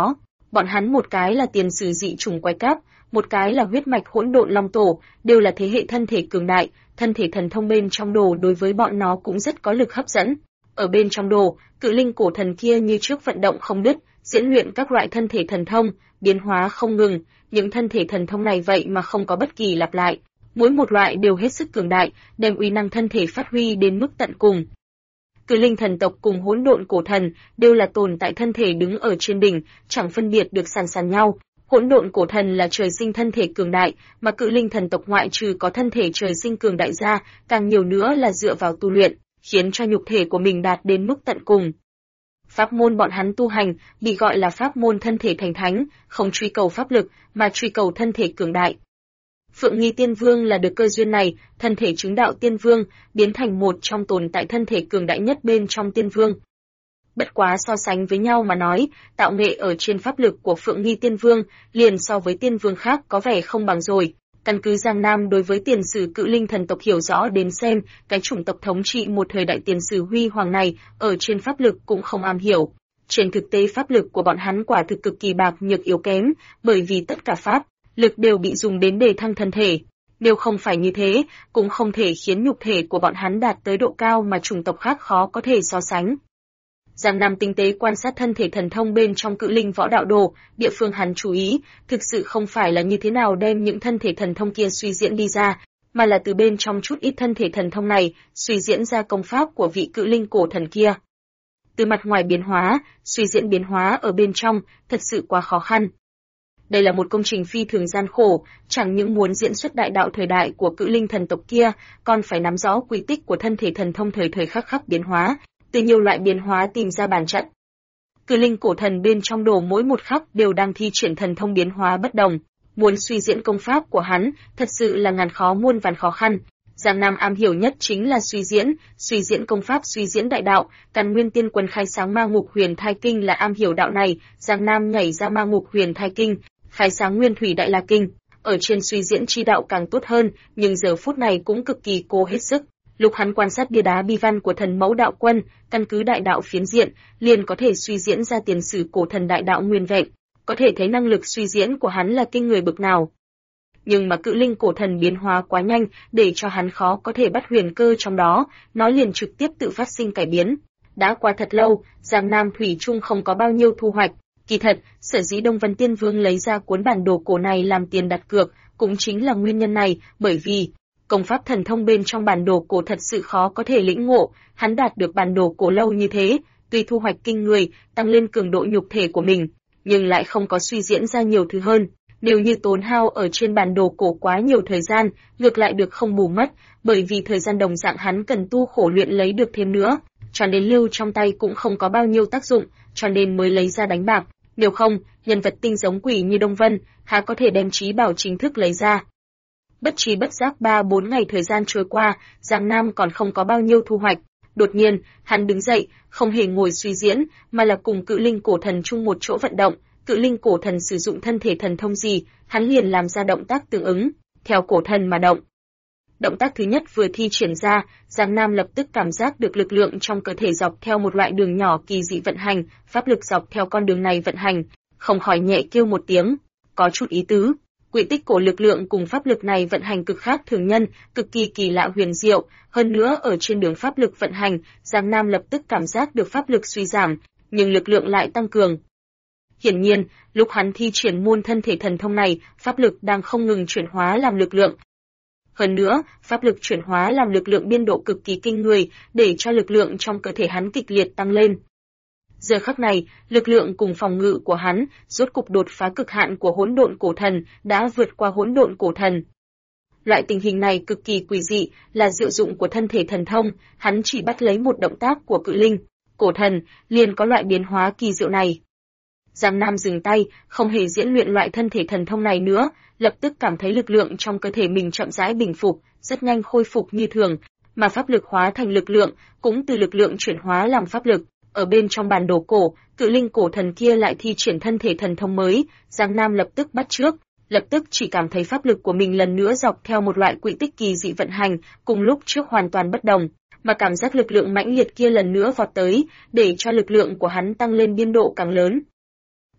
Bọn hắn một cái là tiền sử dị chủng quái cáp, một cái là huyết mạch hỗn độn long tổ, đều là thế hệ thân thể cường đại, thân thể thần thông bên trong đồ đối với bọn nó cũng rất có lực hấp dẫn. Ở bên trong đồ, cự linh cổ thần kia như trước vận động không đứt, diễn luyện các loại thân thể thần thông, biến hóa không ngừng, những thân thể thần thông này vậy mà không có bất kỳ lặp lại, mỗi một loại đều hết sức cường đại, đem uy năng thân thể phát huy đến mức tận cùng. Cự linh thần tộc cùng hỗn độn cổ thần đều là tồn tại thân thể đứng ở trên đỉnh, chẳng phân biệt được sàn nhau. Hỗn độn cổ thần là trời sinh thân thể cường đại, mà cự linh thần tộc ngoại trừ có thân thể trời sinh cường đại ra, càng nhiều nữa là dựa vào tu luyện, khiến cho nhục thể của mình đạt đến mức tận cùng. Pháp môn bọn hắn tu hành bị gọi là pháp môn thân thể thành thánh, không truy cầu pháp lực mà truy cầu thân thể cường đại. Phượng Nghi Tiên Vương là được cơ duyên này, thân thể chứng đạo Tiên Vương, biến thành một trong tồn tại thân thể cường đại nhất bên trong Tiên Vương. Bất quá so sánh với nhau mà nói, tạo nghệ ở trên pháp lực của Phượng Nghi Tiên Vương, liền so với Tiên Vương khác có vẻ không bằng rồi. Căn cứ Giang Nam đối với tiền sử cự linh thần tộc hiểu rõ đến xem, cái chủng tộc thống trị một thời đại tiền sử huy hoàng này, ở trên pháp lực cũng không am hiểu. Trên thực tế pháp lực của bọn hắn quả thực cực kỳ bạc nhược yếu kém, bởi vì tất cả pháp lực đều bị dùng đến đề thăng thân thể. Nếu không phải như thế, cũng không thể khiến nhục thể của bọn hắn đạt tới độ cao mà chủng tộc khác khó có thể so sánh. Giang Nam tinh tế quan sát thân thể thần thông bên trong cự linh võ đạo đồ, địa phương hắn chú ý, thực sự không phải là như thế nào đem những thân thể thần thông kia suy diễn đi ra, mà là từ bên trong chút ít thân thể thần thông này, suy diễn ra công pháp của vị cự linh cổ thần kia. Từ mặt ngoài biến hóa, suy diễn biến hóa ở bên trong, thật sự quá khó khăn. Đây là một công trình phi thường gian khổ, chẳng những muốn diễn xuất đại đạo thời đại của cự linh thần tộc kia, còn phải nắm rõ quy tích của thân thể thần thông thời thời khắc khắc biến hóa, từ nhiều loại biến hóa tìm ra bản trận. Cự linh cổ thần bên trong đồ mỗi một khắc đều đang thi triển thần thông biến hóa bất đồng, muốn suy diễn công pháp của hắn, thật sự là ngàn khó muôn vàn khó khăn. Giang Nam am hiểu nhất chính là suy diễn công pháp, suy diễn đại đạo, Càn Nguyên Tiên Quân khai sáng Ma Ngục Huyền Thai Kinh là am hiểu đạo này, Giang Nam nhảy ra Ma Ngục Huyền Thai Kinh, khai sáng Nguyên Thủy Đại La Kinh, ở trên suy diễn chi đạo càng tốt hơn, nhưng giờ phút này cũng cực kỳ cố hết sức. Lúc hắn quan sát bia đá bi văn của thần mẫu đạo quân, căn cứ đại đạo phiến diện, liền có thể suy diễn ra tiền sử cổ thần đại đạo nguyên vẹn, có thể thấy năng lực suy diễn của hắn là kinh người bực nào. Nhưng mà cự linh cổ thần biến hóa quá nhanh, để cho hắn khó có thể bắt huyền cơ trong đó, nó liền trực tiếp tự phát sinh cải biến. Đã qua thật lâu, Giang Nam thủy chung không có bao nhiêu thu hoạch. Kỳ thật, sở dĩ Đông Vân Tiên Vương lấy ra cuốn bản đồ cổ này làm tiền đặt cược, cũng chính là nguyên nhân này, bởi vì công pháp thần thông bên trong bản đồ cổ thật sự khó có thể lĩnh ngộ, hắn đạt được bản đồ cổ lâu như thế, tuy thu hoạch kinh người, tăng lên cường độ nhục thể của mình, nhưng lại không có suy diễn ra nhiều thứ hơn. Nếu như tốn hao ở trên bản đồ cổ quá nhiều thời gian, ngược lại được không bù mất, bởi vì thời gian đồng dạng hắn cần tu khổ luyện lấy được thêm nữa, cho nên lưu trong tay cũng không có bao nhiêu tác dụng, cho nên mới lấy ra đánh bạc. Nếu không, nhân vật tinh giống quỷ như Đông Vân, há có thể đem trí bảo chính thức lấy ra. Bất trí bất giác 3-4 ngày thời gian trôi qua, Giang Nam còn không có bao nhiêu thu hoạch. Đột nhiên, hắn đứng dậy, không hề ngồi suy diễn, mà là cùng cự linh cổ thần chung một chỗ vận động. Cự linh cổ thần sử dụng thân thể thần thông gì, hắn liền làm ra động tác tương ứng, theo cổ thần mà động. Động tác thứ nhất vừa thi triển ra, Giang Nam lập tức cảm giác được lực lượng trong cơ thể dọc theo một loại đường nhỏ kỳ dị vận hành, pháp lực dọc theo con đường này vận hành, không khỏi nhẹ kêu một tiếng, có chút ý tứ. Quỹ tích của lực lượng cùng pháp lực này vận hành cực khác thường nhân, cực kỳ kỳ lạ huyền diệu, hơn nữa ở trên đường pháp lực vận hành, Giang Nam lập tức cảm giác được pháp lực suy giảm, nhưng lực lượng lại tăng cường. Hiển nhiên, lúc hắn thi triển môn thân thể thần thông này, pháp lực đang không ngừng chuyển hóa làm lực lượng. Hơn nữa, pháp lực chuyển hóa làm lực lượng biên độ cực kỳ kinh người, để cho lực lượng trong cơ thể hắn kịch liệt tăng lên. Giờ khắc này, lực lượng cùng phòng ngự của hắn, rốt cục đột phá cực hạn của hỗn độn cổ thần, đã vượt qua hỗn độn cổ thần. Loại tình hình này cực kỳ quỷ dị, là diệu dụng của thân thể thần thông, hắn chỉ bắt lấy một động tác của cự linh, cổ thần, liền có loại biến hóa kỳ diệu này. Giang Nam dừng tay, không hề diễn luyện loại thân thể thần thông này nữa, lập tức cảm thấy lực lượng trong cơ thể mình chậm rãi bình phục, rất nhanh khôi phục như thường, mà pháp lực hóa thành lực lượng, cũng từ lực lượng chuyển hóa làm pháp lực. Ở bên trong bản đồ cổ, cự linh cổ thần kia lại thi triển thân thể thần thông mới, Giang Nam lập tức bắt chước, lập tức chỉ cảm thấy pháp lực của mình lần nữa dọc theo một loại quỹ tích kỳ dị vận hành, cùng lúc trước hoàn toàn bất đồng, mà cảm giác lực lượng mãnh liệt kia lần nữa vọt tới, để cho lực lượng của hắn tăng lên biên độ càng lớn.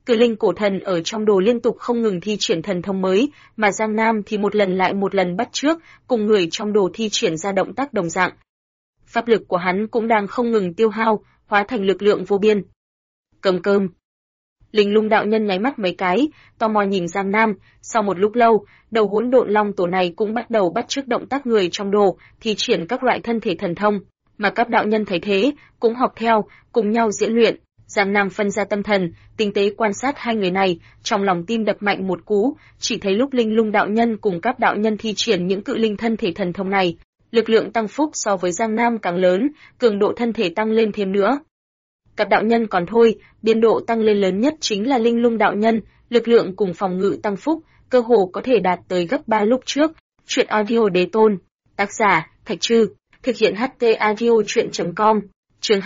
Cự linh cổ thần ở trong đồ liên tục không ngừng thi triển thần thông mới, mà Giang Nam thì một lần lại một lần bắt chước, cùng người trong đồ thi triển ra động tác đồng dạng. Pháp lực của hắn cũng đang không ngừng tiêu hao, hóa thành lực lượng vô biên. Cầm cơm. Linh Lung đạo nhân nháy mắt mấy cái, tò mò nhìn Giang Nam, sau một lúc lâu, đầu hỗn độn long tổ này cũng bắt đầu bắt chước động tác người trong đồ, thi triển các loại thân thể thần thông, mà các đạo nhân thấy thế, cũng học theo, cùng nhau diễn luyện. Giang Nam phân ra tâm thần, tinh tế quan sát hai người này, trong lòng tim đập mạnh một cú, chỉ thấy lúc Linh Lung đạo nhân cùng các đạo nhân thi triển những cự linh thân thể thần thông này, lực lượng tăng phúc so với Giang Nam càng lớn, cường độ thân thể tăng lên thêm nữa. Các đạo nhân còn thôi, biên độ tăng lên lớn nhất chính là Linh Lung đạo nhân, lực lượng cùng phòng ngự tăng phúc, cơ hồ có thể đạt tới gấp 3 lúc trước. Truyện audio đế tôn, tác giả Thạch Trư, thực hiện HT audio truyện.com. Chương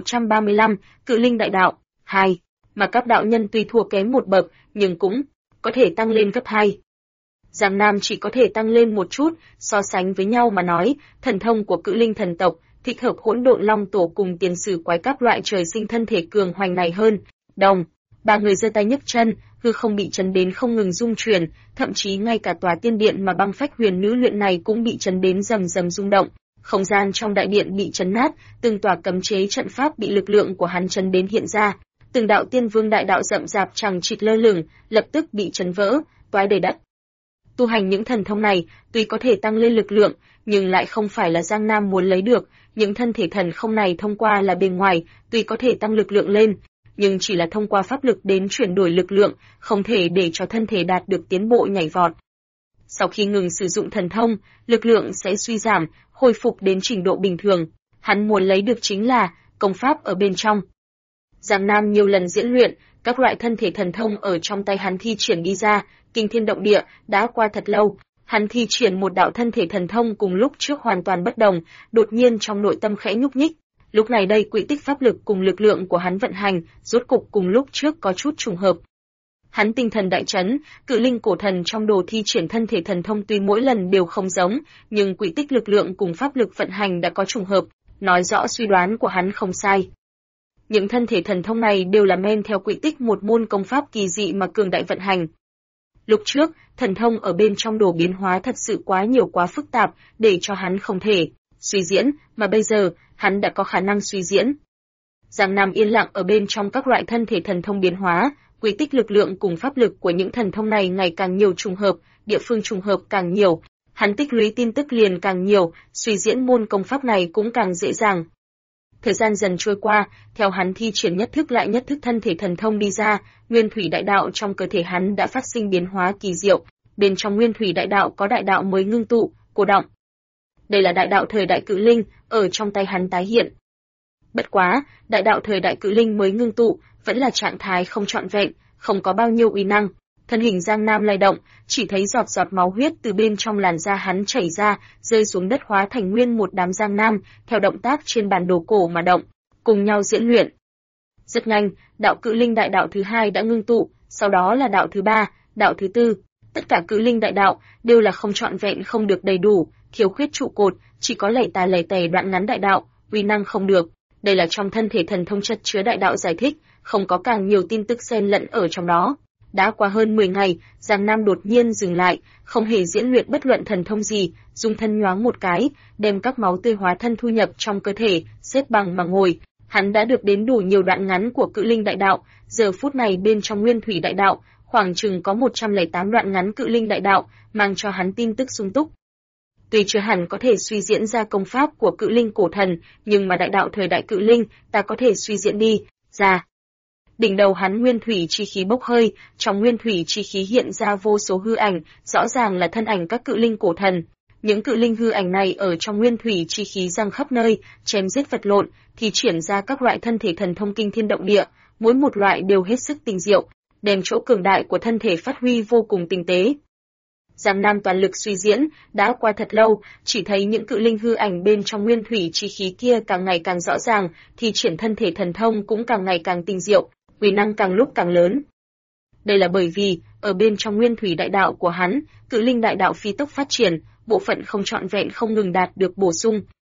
2135, Cự linh đại đạo 2, mà các đạo nhân tuy thua kém một bậc, nhưng cũng có thể tăng lên gấp 2. Giang Nam chỉ có thể tăng lên một chút, so sánh với nhau mà nói, thần thông của Cự linh thần tộc thích hợp hỗn độn long tổ cùng tiền sử quái các loại trời sinh thân thể cường hoành này hơn. Đồng, ba người giơ tay nhấc chân, hư không bị chấn đến không ngừng rung chuyển, thậm chí ngay cả tòa tiên điện mà băng phách huyền nữ luyện này cũng bị chấn đến rầm rầm rung động. Không gian trong đại điện bị chấn nát, từng tòa cấm chế trận pháp bị lực lượng của hắn chấn đến hiện ra, từng đạo tiên vương đại đạo rậm rạp chằng chịt lơ lửng, lập tức bị chấn vỡ, toái đầy đất. Tu hành những thần thông này, tuy có thể tăng lên lực lượng, nhưng lại không phải là Giang Nam muốn lấy được, những thân thể thần không này thông qua là bề ngoài, tuy có thể tăng lực lượng lên, nhưng chỉ là thông qua pháp lực đến chuyển đổi lực lượng, không thể để cho thân thể đạt được tiến bộ nhảy vọt. Sau khi ngừng sử dụng thần thông, lực lượng sẽ suy giảm, hồi phục đến trình độ bình thường. Hắn muốn lấy được chính là công pháp ở bên trong. Giang Nam nhiều lần diễn luyện, các loại thân thể thần thông ở trong tay hắn thi triển đi ra, kinh thiên động địa, đã qua thật lâu. Hắn thi triển một đạo thân thể thần thông cùng lúc trước hoàn toàn bất đồng, đột nhiên trong nội tâm khẽ nhúc nhích. Lúc này đây quỹ tích pháp lực cùng lực lượng của hắn vận hành, rốt cục cùng lúc trước có chút trùng hợp. Hắn tinh thần đại chấn, Cự linh cổ thần trong đồ thi triển thân thể thần thông tuy mỗi lần đều không giống, nhưng quỹ tích lực lượng cùng pháp lực vận hành đã có trùng hợp, nói rõ suy đoán của hắn không sai. Những thân thể thần thông này đều là men theo quỹ tích một môn công pháp kỳ dị mà cường đại vận hành. Lúc trước, thần thông ở bên trong đồ biến hóa thật sự quá nhiều quá phức tạp, để cho hắn không thể suy diễn, mà bây giờ, hắn đã có khả năng suy diễn. Giang Nam yên lặng ở bên trong các loại thân thể thần thông biến hóa, quy tích lực lượng cùng pháp lực của những thần thông này ngày càng nhiều trùng hợp, địa phương trùng hợp càng nhiều, hắn tích lũy tin tức liền càng nhiều, suy diễn môn công pháp này cũng càng dễ dàng. Thời gian dần trôi qua, theo hắn thi triển nhất thức lại nhất thức thân thể thần thông đi ra, nguyên thủy đại đạo trong cơ thể hắn đã phát sinh biến hóa kỳ diệu, bên trong nguyên thủy đại đạo có đại đạo mới ngưng tụ, cô động. Đây là đại đạo thời đại Cự linh, ở trong tay hắn tái hiện. Bất quá, đại đạo thời đại Cự linh mới ngưng tụ, vẫn là trạng thái không trọn vẹn, không có bao nhiêu uy năng. Thân hình Giang Nam lay động, chỉ thấy giọt giọt máu huyết từ bên trong làn da hắn chảy ra, rơi xuống đất hóa thành nguyên một đám Giang Nam, theo động tác trên bản đồ cổ mà động, cùng nhau diễn luyện. Rất nhanh, đạo Cự linh đại đạo thứ hai đã ngưng tụ, sau đó là đạo thứ ba, đạo thứ tư. Tất cả Cự linh đại đạo đều là không trọn vẹn, không được đầy đủ, thiếu khuyết trụ cột, chỉ có lầy tè đoạn ngắn đại đạo, uy năng không được. Đây là trong thân thể thần thông chất chứa đại đạo giải thích, không có càng nhiều tin tức xen lẫn ở trong đó. Đã qua hơn 10 ngày, Giang Nam đột nhiên dừng lại, không hề diễn luyện bất luận thần thông gì, dung thân nhoáng một cái, đem các máu tươi hóa thân thu nhập trong cơ thể, xếp bằng mà ngồi. Hắn đã được đến đủ nhiều đoạn ngắn của Cự linh đại đạo, giờ phút này bên trong nguyên thủy đại đạo, khoảng chừng có 108 đoạn ngắn Cự linh đại đạo, mang cho hắn tin tức sung túc. Tuy chưa hẳn có thể suy diễn ra công pháp của Cự linh cổ thần, nhưng mà đại đạo thời đại Cự linh, ta có thể suy diễn đi ra. Đỉnh đầu hắn nguyên thủy chi khí bốc hơi, trong nguyên thủy chi khí hiện ra vô số hư ảnh, rõ ràng là thân ảnh các Cự linh cổ thần. Những Cự linh hư ảnh này ở trong nguyên thủy chi khí giăng khắp nơi, chém giết vật lộn, thì triển ra các loại thân thể thần thông kinh thiên động địa, mỗi một loại đều hết sức tinh diệu, đem chỗ cường đại của thân thể phát huy vô cùng tinh tế. Giang Nam toàn lực suy diễn, đã qua thật lâu, chỉ thấy những Cự linh hư ảnh bên trong nguyên thủy chi khí kia càng ngày càng rõ ràng, thì triển thân thể thần thông cũng càng ngày càng tinh diệu, uy năng càng lúc càng lớn. Đây là bởi vì, ở bên trong nguyên thủy đại đạo của hắn, Cự linh đại đạo phi tốc phát triển, bộ phận không trọn vẹn không ngừng đạt được bổ sung.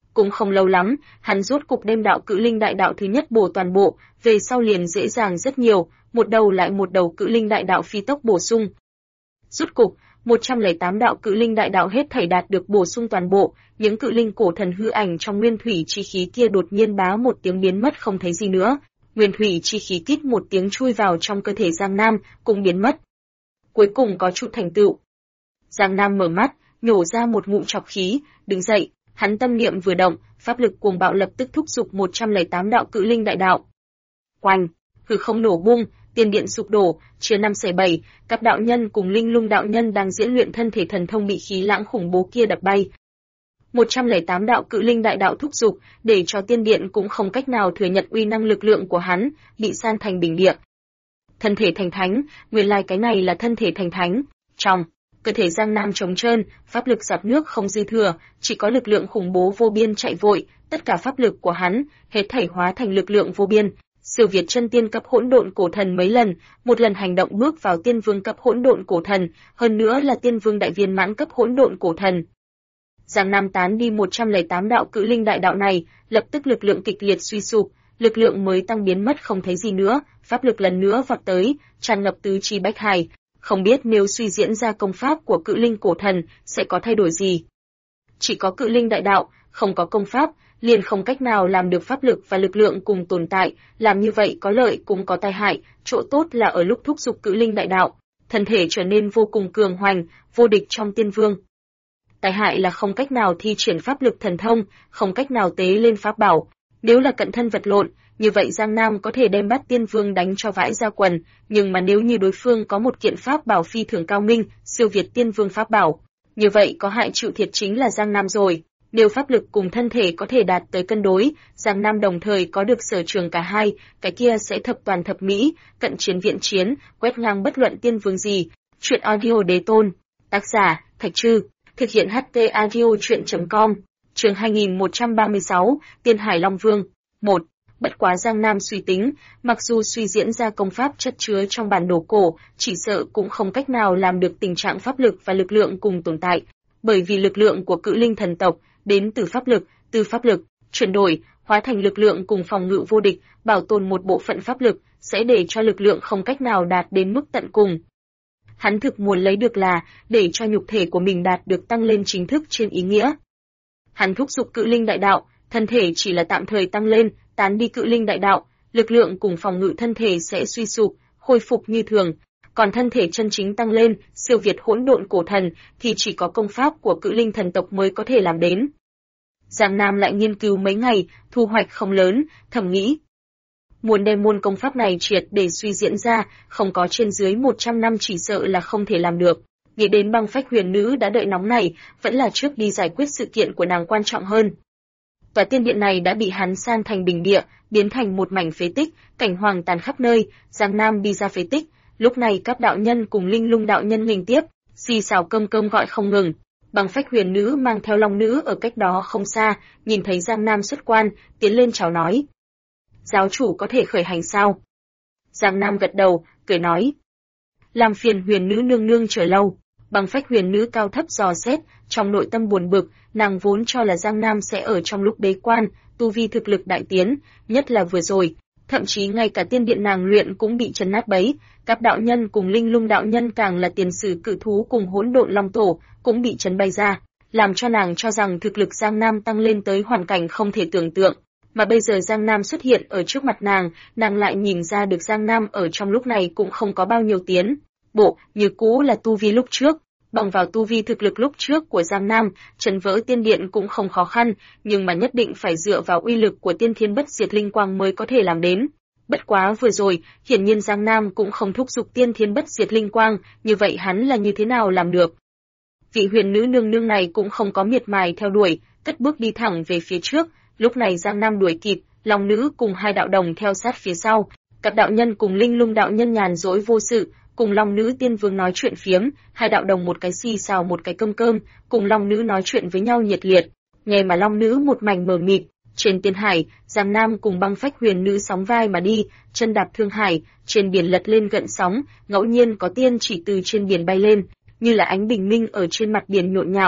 Cũng không lâu lắm, hắn rốt cục đem đạo cự linh đại đạo thứ nhất bổ toàn bộ, về sau liền dễ dàng rất nhiều, một đầu lại một đầu cự linh đại đạo phi tốc bổ sung. Rốt cục, 108 đạo cự linh đại đạo hết thảy đạt được bổ sung toàn bộ, những cự linh cổ thần hư ảnh trong nguyên thủy chi khí kia đột nhiên bá một tiếng biến mất không thấy gì nữa. Nguyên thủy chi khí kít một tiếng chui vào trong cơ thể Giang Nam, cũng biến mất. Cuối cùng có chút thành tựu. Giang Nam mở mắt, nhổ ra một ngụm trọc khí, đứng dậy, hắn tâm niệm vừa động, pháp lực cuồng bạo lập tức thúc giục 108 đạo cự linh đại đạo. Oanh, hư không nổ bung, tiên điện sụp đổ, chia 5/7, các đạo nhân cùng linh lung đạo nhân đang diễn luyện thân thể thần thông bị khí lãng khủng bố kia đập bay. 108 đạo cự linh đại đạo thúc giục, để cho tiên điện cũng không cách nào thừa nhận uy năng lực lượng của hắn, bị san thành bình địa. Thân thể thành thánh, nguyên lai cái này là thân thể thành thánh. Trong cơ thể Giang Nam trống trơn, pháp lực giọt nước không dư thừa, chỉ có lực lượng khủng bố vô biên chạy vội, tất cả pháp lực của hắn hết thảy hóa thành lực lượng vô biên. Siêu việt chân tiên cấp hỗn độn cổ thần mấy lần, một lần hành động bước vào tiên vương cấp hỗn độn cổ thần, hơn nữa là tiên vương đại viên mãn cấp hỗn độn cổ thần. Giang Nam tán đi 108 đạo cự linh đại đạo này, lập tức lực lượng kịch liệt suy sụp, lực lượng mới tăng biến mất không thấy gì nữa, pháp lực lần nữa vọt tới, tràn ngập tứ chi bách hải, không biết nếu suy diễn ra công pháp của cự linh cổ thần sẽ có thay đổi gì. Chỉ có cự linh đại đạo, không có công pháp, liền không cách nào làm được pháp lực và lực lượng cùng tồn tại, làm như vậy có lợi cũng có tai hại, chỗ tốt là ở lúc thúc giục cự linh đại đạo, thân thể trở nên vô cùng cường hoành, vô địch trong tiên vương. Tai hại là không cách nào thi triển pháp lực thần thông, không cách nào tế lên pháp bảo. Nếu là cận thân vật lộn, như vậy Giang Nam có thể đem bắt tiên vương đánh cho vãi ra quần, nhưng mà nếu như đối phương có một kiện pháp bảo phi thường cao minh, siêu việt tiên vương pháp bảo, như vậy có hại chịu thiệt chính là Giang Nam rồi. Nếu pháp lực cùng thân thể có thể đạt tới cân đối, Giang Nam đồng thời có được sở trường cả hai, cái kia sẽ thập toàn thập mỹ, cận chiến viện chiến, quét ngang bất luận tiên vương gì. Truyện audio đế tôn. Tác giả, Thạch Trư. Thực hiện HT audio truyện.com. Chương 2136, Tiên Hải Long Vương. 1. Bất quá Giang Nam suy tính, mặc dù suy diễn ra công pháp chất chứa trong bản đồ cổ, chỉ sợ cũng không cách nào làm được tình trạng pháp lực và lực lượng cùng tồn tại, bởi vì lực lượng của cự linh thần tộc đến từ pháp lực, chuyển đổi, hóa thành lực lượng cùng phòng ngự vô địch, bảo tồn một bộ phận pháp lực, sẽ để cho lực lượng không cách nào đạt đến mức tận cùng. Hắn thực muốn lấy được là, để cho nhục thể của mình đạt được tăng lên chính thức trên ý nghĩa. Hắn thúc giục cự linh đại đạo, thân thể chỉ là tạm thời tăng lên, tán đi cự linh đại đạo, lực lượng cùng phòng ngự thân thể sẽ suy sụp, khôi phục như thường. Còn thân thể chân chính tăng lên, siêu việt hỗn độn cổ thần, thì chỉ có công pháp của cự linh thần tộc mới có thể làm đến. Giang Nam lại nghiên cứu mấy ngày, thu hoạch không lớn, thầm nghĩ. Muốn đem môn công pháp này triệt để suy diễn ra, không có trên dưới 100 năm chỉ sợ là không thể làm được. Nghĩ đến băng phách huyền nữ đã đợi nóng này, vẫn là trước đi giải quyết sự kiện của nàng quan trọng hơn. Tòa tiên điện này đã bị hắn san thành bình địa, biến thành một mảnh phế tích, cảnh hoàng tàn khắp nơi. Giang Nam đi ra phế tích, lúc này các đạo nhân cùng linh lung đạo nhân nghênh tiếp, xì xào cơm gọi không ngừng. Băng phách huyền nữ mang theo long nữ ở cách đó không xa, nhìn thấy Giang Nam xuất quan, tiến lên chào nói. Giáo chủ có thể khởi hành sao? Giang Nam gật đầu, cười nói. Làm phiền huyền nữ nương nương chờ lâu. Băng phách huyền nữ cao thấp dò xét, trong nội tâm buồn bực, nàng vốn cho là Giang Nam sẽ ở trong lúc bế quan, tu vi thực lực đại tiến, nhất là vừa rồi, thậm chí ngay cả tiên điện nàng luyện cũng bị chấn nát bấy, các đạo nhân cùng linh lung đạo nhân càng là tiền sử cự thú cùng hỗn độn long tổ, cũng bị chấn bay ra, làm cho nàng cho rằng thực lực Giang Nam tăng lên tới hoàn cảnh không thể tưởng tượng. Mà bây giờ Giang Nam xuất hiện ở trước mặt nàng lại nhìn ra được Giang Nam ở trong lúc này cũng không có bao nhiêu tiến bộ, như cũ là tu vi lúc trước. Bằng vào tu vi thực lực lúc trước của Giang Nam, trấn vỡ tiên điện cũng không khó khăn, nhưng mà nhất định phải dựa vào uy lực của tiên thiên bất diệt linh quang mới có thể làm đến. Bất quá vừa rồi, hiển nhiên Giang Nam cũng không thúc giục tiên thiên bất diệt linh quang, như vậy hắn là như thế nào làm được? Vị huyền nữ nương nương này cũng không có miệt mài theo đuổi, cất bước đi thẳng về phía trước. Lúc này Giang Nam đuổi kịp, long nữ cùng hai đạo đồng theo sát phía sau, các đạo nhân cùng linh lung đạo nhân nhàn rỗi vô sự, cùng long nữ tiên vương nói chuyện phiếm, hai đạo đồng một cái xì xào một cái cơm, cùng long nữ nói chuyện với nhau nhiệt liệt, nghe mà long nữ một mảnh mờ mịt. Trên tiên hải, Giang Nam cùng băng phách huyền nữ sóng vai mà đi, chân đạp thương hải, trên biển lật lên gợn sóng, ngẫu nhiên có tiên chỉ từ trên biển bay lên, như là ánh bình minh ở trên mặt biển nhộn nhạo.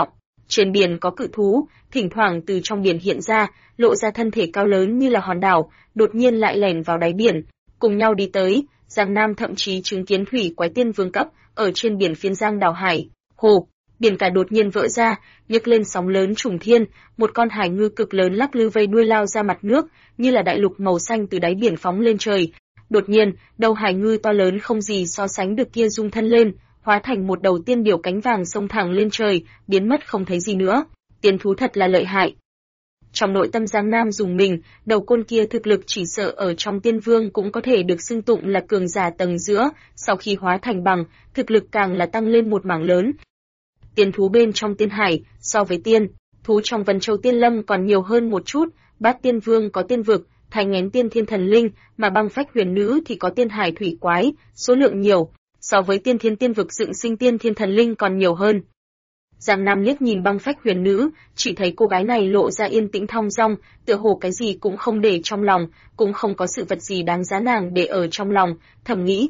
Trên biển có cự thú, thỉnh thoảng từ trong biển hiện ra, lộ ra thân thể cao lớn như là hòn đảo, đột nhiên lại lẻn vào đáy biển, cùng nhau đi tới. Giang Nam thậm chí chứng kiến thủy quái tiên vương cấp ở trên biển phiến Giang Đảo Hải Hồ. Biển cả đột nhiên vỡ ra, nhấc lên sóng lớn trùng thiên, một con hải ngư cực lớn lắc lư vây đuôi lao ra mặt nước, như là đại lục màu xanh từ đáy biển phóng lên trời. Đột nhiên, đầu hải ngư to lớn không gì so sánh được kia rung thân lên, hóa thành một đầu tiên điểu cánh vàng xông thẳng lên trời, biến mất không thấy gì nữa. Tiên thú thật là lợi hại. Trong nội tâm Giang Nam dùng mình, đầu côn kia thực lực chỉ sợ ở trong tiên vương cũng có thể được xưng tụng là cường giả tầng giữa, sau khi hóa thành bằng, thực lực càng là tăng lên một mảng lớn. Tiên thú bên trong tiên hải, so với tiên thú trong Vân Châu Tiên Lâm còn nhiều hơn một chút, Bát Tiên Vương có tiên vực, Thành Ngén Tiên Thiên Thần Linh, mà Băng Phách Huyền Nữ thì có tiên hải thủy quái, số lượng nhiều, so với Tiên Thiên Tiên vực dựng sinh Tiên Thiên Thần Linh còn nhiều hơn. Giang Nam liếc nhìn Băng Phách Huyền Nữ, chỉ thấy cô gái này lộ ra yên tĩnh thong dong, tựa hồ cái gì cũng không để trong lòng, cũng không có sự vật gì đáng giá nàng để ở trong lòng, thầm nghĩ.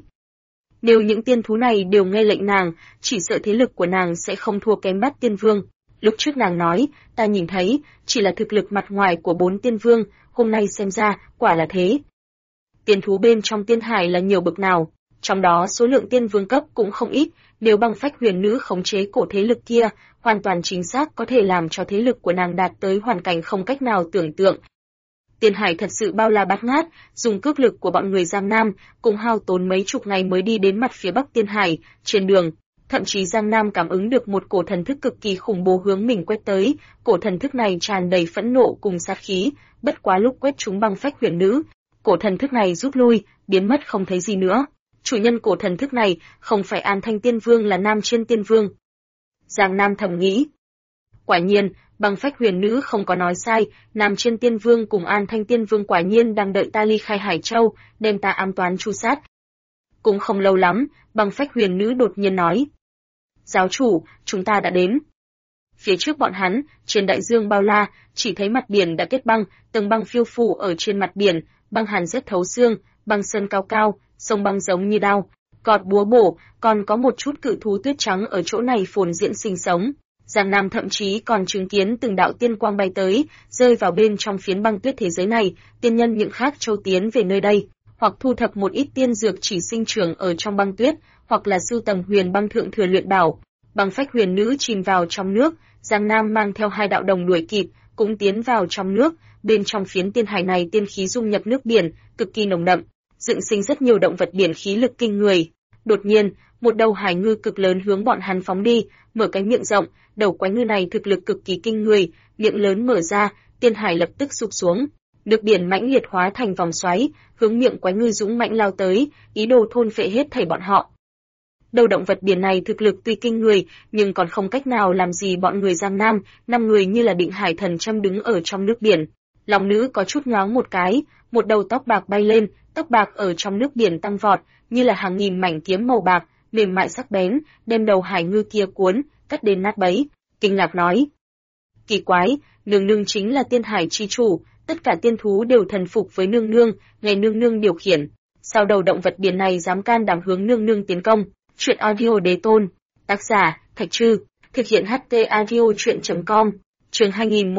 Nếu những tiên thú này đều nghe lệnh nàng, chỉ sợ thế lực của nàng sẽ không thua kém Bát Tiên Vương. Lúc trước nàng nói, ta nhìn thấy, chỉ là thực lực mặt ngoài của 4 tiên vương, hôm nay xem ra, quả là thế. Tiên thú bên trong tiên hải là nhiều bậc nào, trong đó số lượng tiên vương cấp cũng không ít, nếu Băng Phách Huyền Nữ khống chế cổ thế lực kia, hoàn toàn chính xác có thể làm cho thế lực của nàng đạt tới hoàn cảnh không cách nào tưởng tượng. Tiên hải thật sự bao la bát ngát, dùng cước lực của bọn người Giang Nam, cũng hao tốn mấy chục ngày mới đi đến mặt phía bắc tiên hải, trên đường. Thậm chí Giang Nam cảm ứng được một cổ thần thức cực kỳ khủng bố hướng mình quét tới, cổ thần thức này tràn đầy phẫn nộ cùng sát khí, bất quá lúc quét trúng Băng Phách Huyền Nữ, cổ thần thức này rút lui, biến mất không thấy gì nữa. Chủ nhân cổ thần thức này không phải An Thanh Tiên Vương là Nam Chiên Tiên Vương. Giang Nam thầm nghĩ. Quả nhiên, Băng Phách Huyền Nữ không có nói sai, Nam Chiên Tiên Vương cùng An Thanh Tiên Vương quả nhiên đang đợi ta ly khai Hải Châu, đem ta ám toán tru sát. Cũng không lâu lắm, Băng Phách Huyền Nữ đột nhiên nói. Giáo chủ, chúng ta đã đến. Phía trước bọn hắn, trên đại dương bao la, chỉ thấy mặt biển đã kết băng, tầng băng phiêu phù ở trên mặt biển, băng hàn rất thấu xương, băng sơn cao cao, sông băng giống như đao, cọt búa bổ, còn có một chút cự thú tuyết trắng ở chỗ này phồn diễn sinh sống. Giang Nam thậm chí còn chứng kiến từng đạo tiên quang bay tới, rơi vào bên trong phiến băng tuyết thế giới này, tiên nhân những khác châu tiến về nơi đây, hoặc thu thập một ít tiên dược chỉ sinh trưởng ở trong băng tuyết, hoặc là sưu tầm huyền băng thượng thừa luyện bảo. Băng Phách Huyền Nữ chìm vào trong nước, Giang Nam mang theo 2 đạo đồng đuổi kịp, cũng tiến vào trong nước, bên trong phiến tiên hải này tiên khí dung nhập nước biển, cực kỳ nồng đậm, dựng sinh rất nhiều động vật biển khí lực kinh người. Đột nhiên, một đầu hải ngư cực lớn hướng bọn hắn phóng đi, mở cái miệng rộng, đầu quái ngư này thực lực cực kỳ kinh người, miệng lớn mở ra, tiên hải lập tức sụp xuống. Nước biển mãnh liệt hóa thành vòng xoáy, hướng miệng quái ngư dũng mãnh lao tới, ý đồ thôn phệ hết thảy bọn họ. Đầu động vật biển này thực lực tuy kinh người, nhưng còn không cách nào làm gì bọn người Giang Nam, 5 người như là định hải thần châm đứng ở trong nước biển. Lòng nữ có chút nhoáng một cái, một đầu tóc bạc bay lên, tóc bạc ở trong nước biển tăng vọt, như là hàng nghìn mảnh kiếm màu bạc, mềm mại sắc bén, đem đầu hải ngư kia cuốn, cắt đến nát bấy. Kinh ngạc nói: kỳ quái, nương nương chính là tiên hải chi chủ, tất cả tiên thú đều thần phục với nương nương, nghe nương nương điều khiển. Sao đầu động vật biển này dám can đảm hướng nương nương tiến công? Truyện audio đế tôn. Tác giả: Thạch Trư. Thực hiện HT audio truyện.com. Chương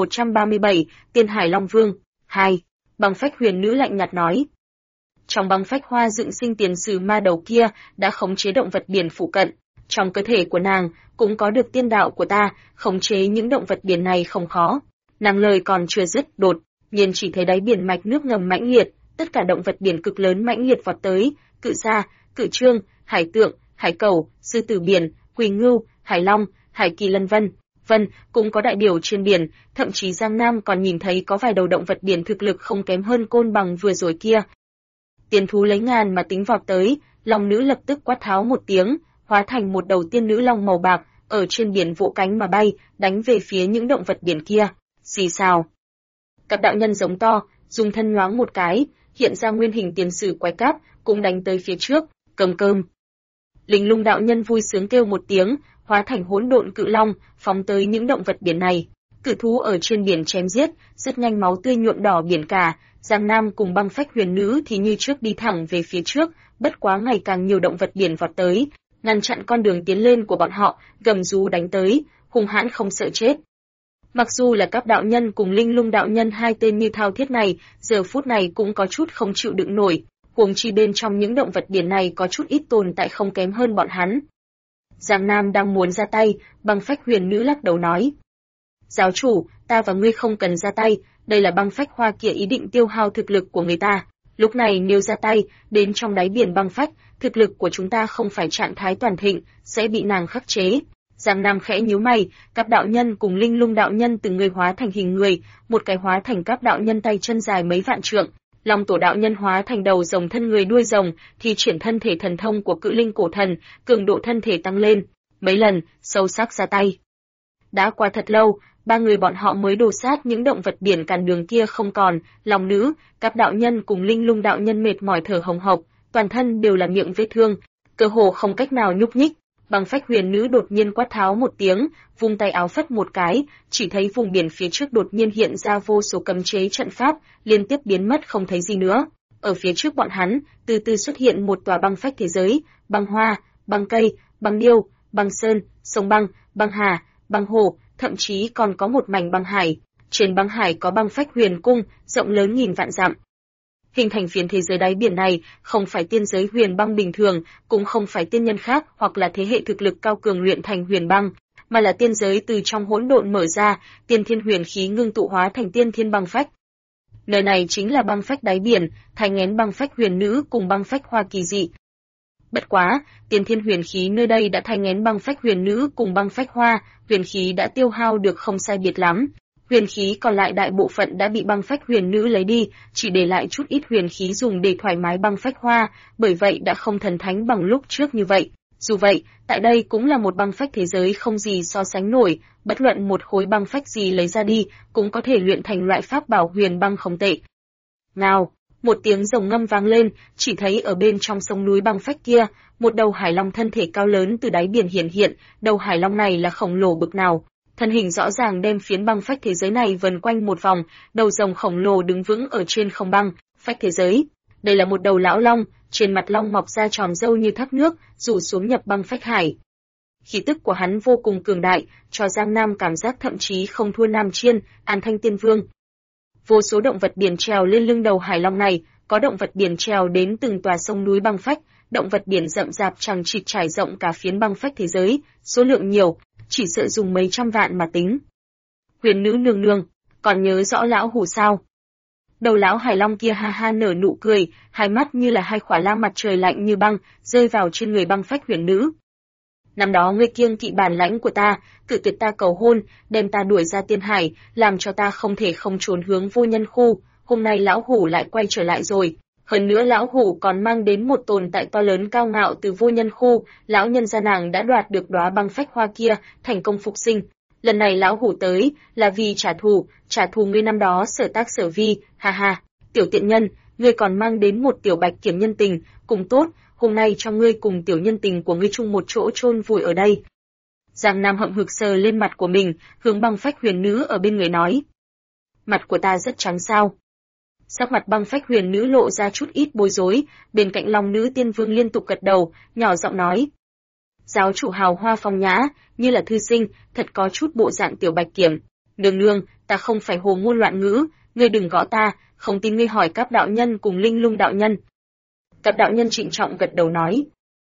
2137, Tiên Hải Long Vương 2. Băng Phách Huyền Nữ lạnh nhạt nói. Trong băng phách hoa dựng sinh tiền sử ma đầu kia đã khống chế động vật biển phụ cận. Trong cơ thể của nàng cũng có được tiên đạo của ta, khống chế những động vật biển này không khó. Nàng lời còn chưa dứt, đột nhiên chỉ thấy đáy biển mạch nước ngầm mãnh liệt, tất cả động vật biển cực lớn mãnh liệt vọt tới, cự sa, cự trương, hải tượng, hải cẩu, sư tử biển, quỳ ngưu, hải long, hải kỳ lân vân, cũng có đại điểu trên biển, thậm chí Giang Nam còn nhìn thấy có vài đầu động vật biển thực lực không kém hơn côn bằng vừa rồi kia. Tiên thú lấy ngàn mà tính vọt tới, long nữ lập tức quát tháo một tiếng, hóa thành một đầu tiên nữ long màu bạc, ở trên biển vỗ cánh mà bay, đánh về phía những động vật biển kia. Xì xào. Các đạo nhân giống to, dùng thân nhoáng một cái, hiện ra nguyên hình tiền sử quái cáp, cũng đánh tới phía trước, cơm. Linh Lung đạo nhân vui sướng kêu một tiếng, hóa thành hỗn độn cự long, phóng tới những động vật biển này. Cự thú ở trên biển chém giết, rất nhanh máu tươi nhuộm đỏ biển cả. Giang Nam cùng Băng Phách Huyền Nữ thì như trước đi thẳng về phía trước, bất quá ngày càng nhiều động vật biển vọt tới, ngăn chặn con đường tiến lên của bọn họ, gầm rú đánh tới, hung hãn không sợ chết. Mặc dù là Các đạo nhân cùng Linh Lung đạo nhân hai tên như thao thiết này, giờ phút này cũng có chút không chịu đựng nổi, huống chi bên trong những động vật biển này có chút ít tồn tại không kém hơn bọn hắn. Giang Nam đang muốn ra tay, Băng Phách Huyền Nữ lắc đầu nói: "Giáo chủ, ta và ngươi không cần ra tay, đây là Băng Phách Hoa kia ý định tiêu hao thực lực của người ta. Lúc này nếu ra tay, đến trong đáy biển băng phách, thực lực của chúng ta không phải trạng thái toàn thịnh, sẽ bị nàng khắc chế." Giang Nam khẽ nhíu mày, Các đạo nhân cùng Linh Lung đạo nhân từng người hóa thành hình người, một cái hóa thành Các đạo nhân tay chân dài mấy vạn trượng, Long Tổ đạo nhân hóa thành đầu rồng thân người đuôi rồng, thì triển thân thể thần thông của Cự Linh cổ thần, cường độ thân thể tăng lên mấy lần, sâu sắc ra tay. Đã qua thật lâu, ba người bọn họ mới đổ sát những động vật biển cản đường kia không còn, Long Nữ, Các đạo nhân cùng Linh Lung đạo nhân mệt mỏi thở hồng hộc, toàn thân đều là miệng vết thương, cơ hồ không cách nào nhúc nhích. Băng Phách Huyền Nữ đột nhiên quát tháo một tiếng, vung tay áo phất một cái, chỉ thấy vùng biển phía trước đột nhiên hiện ra vô số cấm chế trận pháp, liên tiếp biến mất không thấy gì nữa. Ở phía trước bọn hắn, từ từ xuất hiện một tòa băng phách thế giới, băng hoa, băng cây, băng điêu, băng sơn, sông băng, băng hà, băng hồ, thậm chí còn có một mảnh băng hải. Trên băng hải có Băng Phách Huyền Cung, rộng lớn nghìn vạn dặm. Hình thành phiến thế giới đáy biển này không phải tiên giới huyền băng bình thường, cũng không phải tiên nhân khác hoặc là thế hệ thực lực cao cường luyện thành huyền băng, mà là tiên giới từ trong hỗn độn mở ra, tiên thiên huyền khí ngưng tụ hóa thành tiên thiên băng phách. Nơi này chính là băng phách đáy biển, thành ngén Băng Phách Huyền Nữ cùng Băng Phách Hoa kỳ dị. Bất quá, tiên thiên huyền khí nơi đây đã thành ngén Băng Phách Huyền Nữ cùng Băng Phách Hoa, huyền khí đã tiêu hao được không sai biệt lắm. Huyền khí còn lại đại bộ phận đã bị Băng Phách Huyền Nữ lấy đi, chỉ để lại chút ít huyền khí dùng để thoải mái Băng Phách Hoa, bởi vậy đã không thần thánh bằng lúc trước như vậy. Dù vậy, tại đây cũng là một băng phách thế giới không gì so sánh nổi, bất luận một khối băng phách gì lấy ra đi, cũng có thể luyện thành loại pháp bảo huyền băng không tệ. Nào, một tiếng rồng ngâm vang lên, chỉ thấy ở bên trong sông núi băng phách kia, một đầu hải long thân thể cao lớn từ đáy biển hiện hiện, đầu hải long này là khổng lồ bực nào. Thân hình rõ ràng đem phiến băng phách thế giới này vần quanh một vòng, đầu rồng khổng lồ đứng vững ở trên không băng phách thế giới. Đây là một đầu lão long, trên mặt long mọc ra tròn râu như thác nước, rủ xuống nhập băng phách hải. Khí tức của hắn vô cùng cường đại, cho Giang Nam cảm giác thậm chí không thua Nam Chiên, An Thanh Tiên Vương. Vô số động vật biển trèo lên lưng đầu hải long này, có động vật biển trèo đến từng tòa sông núi băng phách, động vật biển rậm rạp chằng chịt trải rộng cả phiến băng phách thế giới, số lượng nhiều, chỉ sợ dùng mấy trăm vạn mà tính. Huyền Nữ nương nương, còn nhớ rõ lão hủ sao? Đầu lão hải long kia ha ha nở nụ cười, hai mắt như là hai khỏa lam mặt trời lạnh như băng, rơi vào trên người Băng Phách Huyền Nữ. Năm đó ngươi kiêng kỵ bản lãnh của ta, cự tuyệt ta cầu hôn, đem ta đuổi ra tiên hải, làm cho ta không thể không trốn hướng vô nhân khu, hôm nay lão hủ lại quay trở lại rồi. Hơn nữa lão hủ còn mang đến một tồn tại to lớn cao ngạo từ vô nhân khu, lão nhân gia nàng đã đoạt được đóa băng phách hoa kia, thành công phục sinh. Lần này lão hủ tới, là vì trả thù ngươi năm đó sở tác sở vi, ha ha, tiểu tiện nhân, ngươi còn mang đến một tiểu bạch kiểm nhân tình, cùng tốt, hôm nay cho ngươi cùng tiểu nhân tình của ngươi chung một chỗ chôn vùi ở đây. Giang Nam hậm hực sờ lên mặt của mình, hướng Băng Phách Huyền Nữ ở bên người nói. Mặt của ta rất trắng sao? Sắc mặt Băng Phách Huyền Nữ lộ ra chút ít bối rối, bên cạnh Long Nữ Tiên Vương liên tục gật đầu, nhỏ giọng nói. Giáo chủ hào hoa phong nhã, như là thư sinh, thật có chút bộ dạng tiểu bạch kiểm. Nương nương, ta không phải hồ ngôn loạn ngữ, ngươi đừng gõ ta, không tin ngươi hỏi Các đạo nhân cùng Linh Lung đạo nhân. Các đạo nhân trịnh trọng gật đầu nói.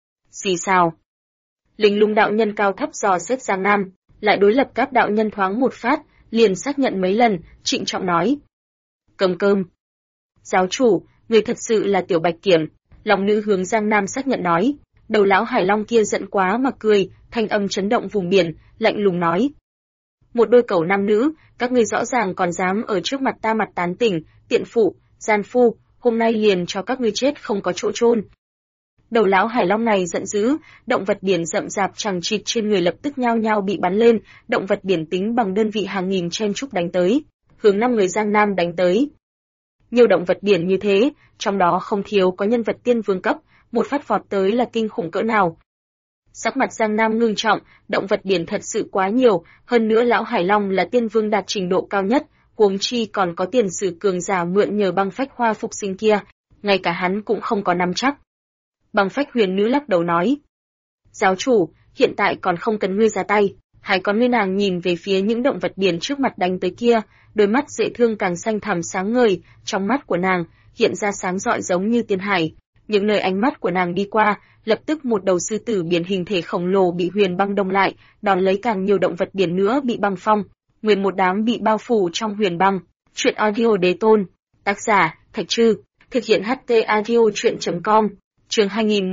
Gì sao? Linh Lung đạo nhân cao thấp dò xét Giang Nam, lại đối lập Các đạo nhân thoáng một phát, liền xác nhận mấy lần, trịnh trọng nói. Cầm cơm. Giáo chủ, người thật sự là tiểu bạch kiểm. Long Nữ hướng Giang Nam xác nhận nói. Đầu lão hải long kia giận quá mà cười, thanh âm chấn động vùng biển, lạnh lùng nói. Một đôi cẩu nam nữ, các ngươi rõ ràng còn dám ở trước mặt ta mặt tán tỉnh, tiện phụ, gian phu, hôm nay liền cho các ngươi chết không có chỗ chôn. Đầu lão hải long này giận dữ, động vật biển rậm rạp chằng chịt trên người lập tức nhao nhao bị bắn lên, động vật biển tính bằng đơn vị hàng nghìn chen chúc đánh tới, hướng 5 người Giang Nam đánh tới. Nhiều động vật biển như thế, trong đó không thiếu có nhân vật tiên vương cấp, một phát vọt tới là kinh khủng cỡ nào. Sắc mặt Giang Nam ngưng trọng, động vật biển thật sự quá nhiều, hơn nữa lão hải long là tiên vương đạt trình độ cao nhất, huống chi còn có tiền sử cường giả mượn nhờ băng phách hoa phục sinh kia, ngay cả hắn cũng không có nắm chắc. Băng Phách Huyền Nữ lắc đầu nói, giáo chủ, hiện tại còn không cần ngươi ra tay, Hai con ngươi nàng nhìn về phía những động vật biển trước mặt đánh tới kia, đôi mắt dễ thương càng xanh thẳm sáng ngời, trong mắt của nàng hiện ra sáng rọi giống như tiên hải. Những nơi ánh mắt của nàng đi qua, lập tức một đầu sư tử biển hình thể khổng lồ bị huyền băng đông lại, đón lấy càng nhiều động vật biển nữa bị băng phong, nguyên một đám bị bao phủ trong huyền băng. Truyện audio đế tôn, tác giả Thạch Trư, thực hiện HT audio truyện.com. Chương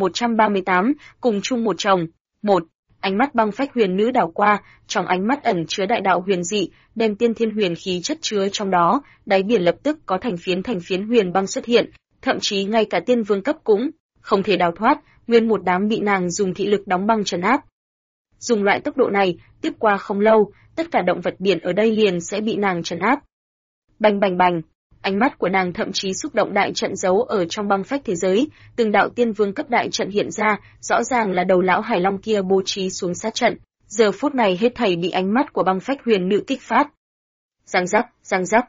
2138, cùng chung một chồng. 1. Ánh mắt băng phách huyền nữ đảo qua, trong ánh mắt ẩn chứa đại đạo huyền dị, đem tiên thiên huyền khí chất chứa trong đó, đáy biển lập tức có thành phiến huyền băng xuất hiện, thậm chí ngay cả tiên vương cấp cũng không thể đào thoát, nguyên một đám bị nàng dùng thị lực đóng băng trấn áp. Dùng loại tốc độ này, tiếp qua không lâu, tất cả động vật biển ở đây liền sẽ bị nàng trấn áp. Bành bành bành, ánh mắt của nàng thậm chí xúc động đại trận giấu ở trong băng phách thế giới, từng đạo tiên vương cấp đại trận hiện ra, rõ ràng là đầu lão hải long kia bố trí xuống sát trận. Giờ phút này hết thảy bị ánh mắt của băng phách huyền nữ kích phát. Giang rắc,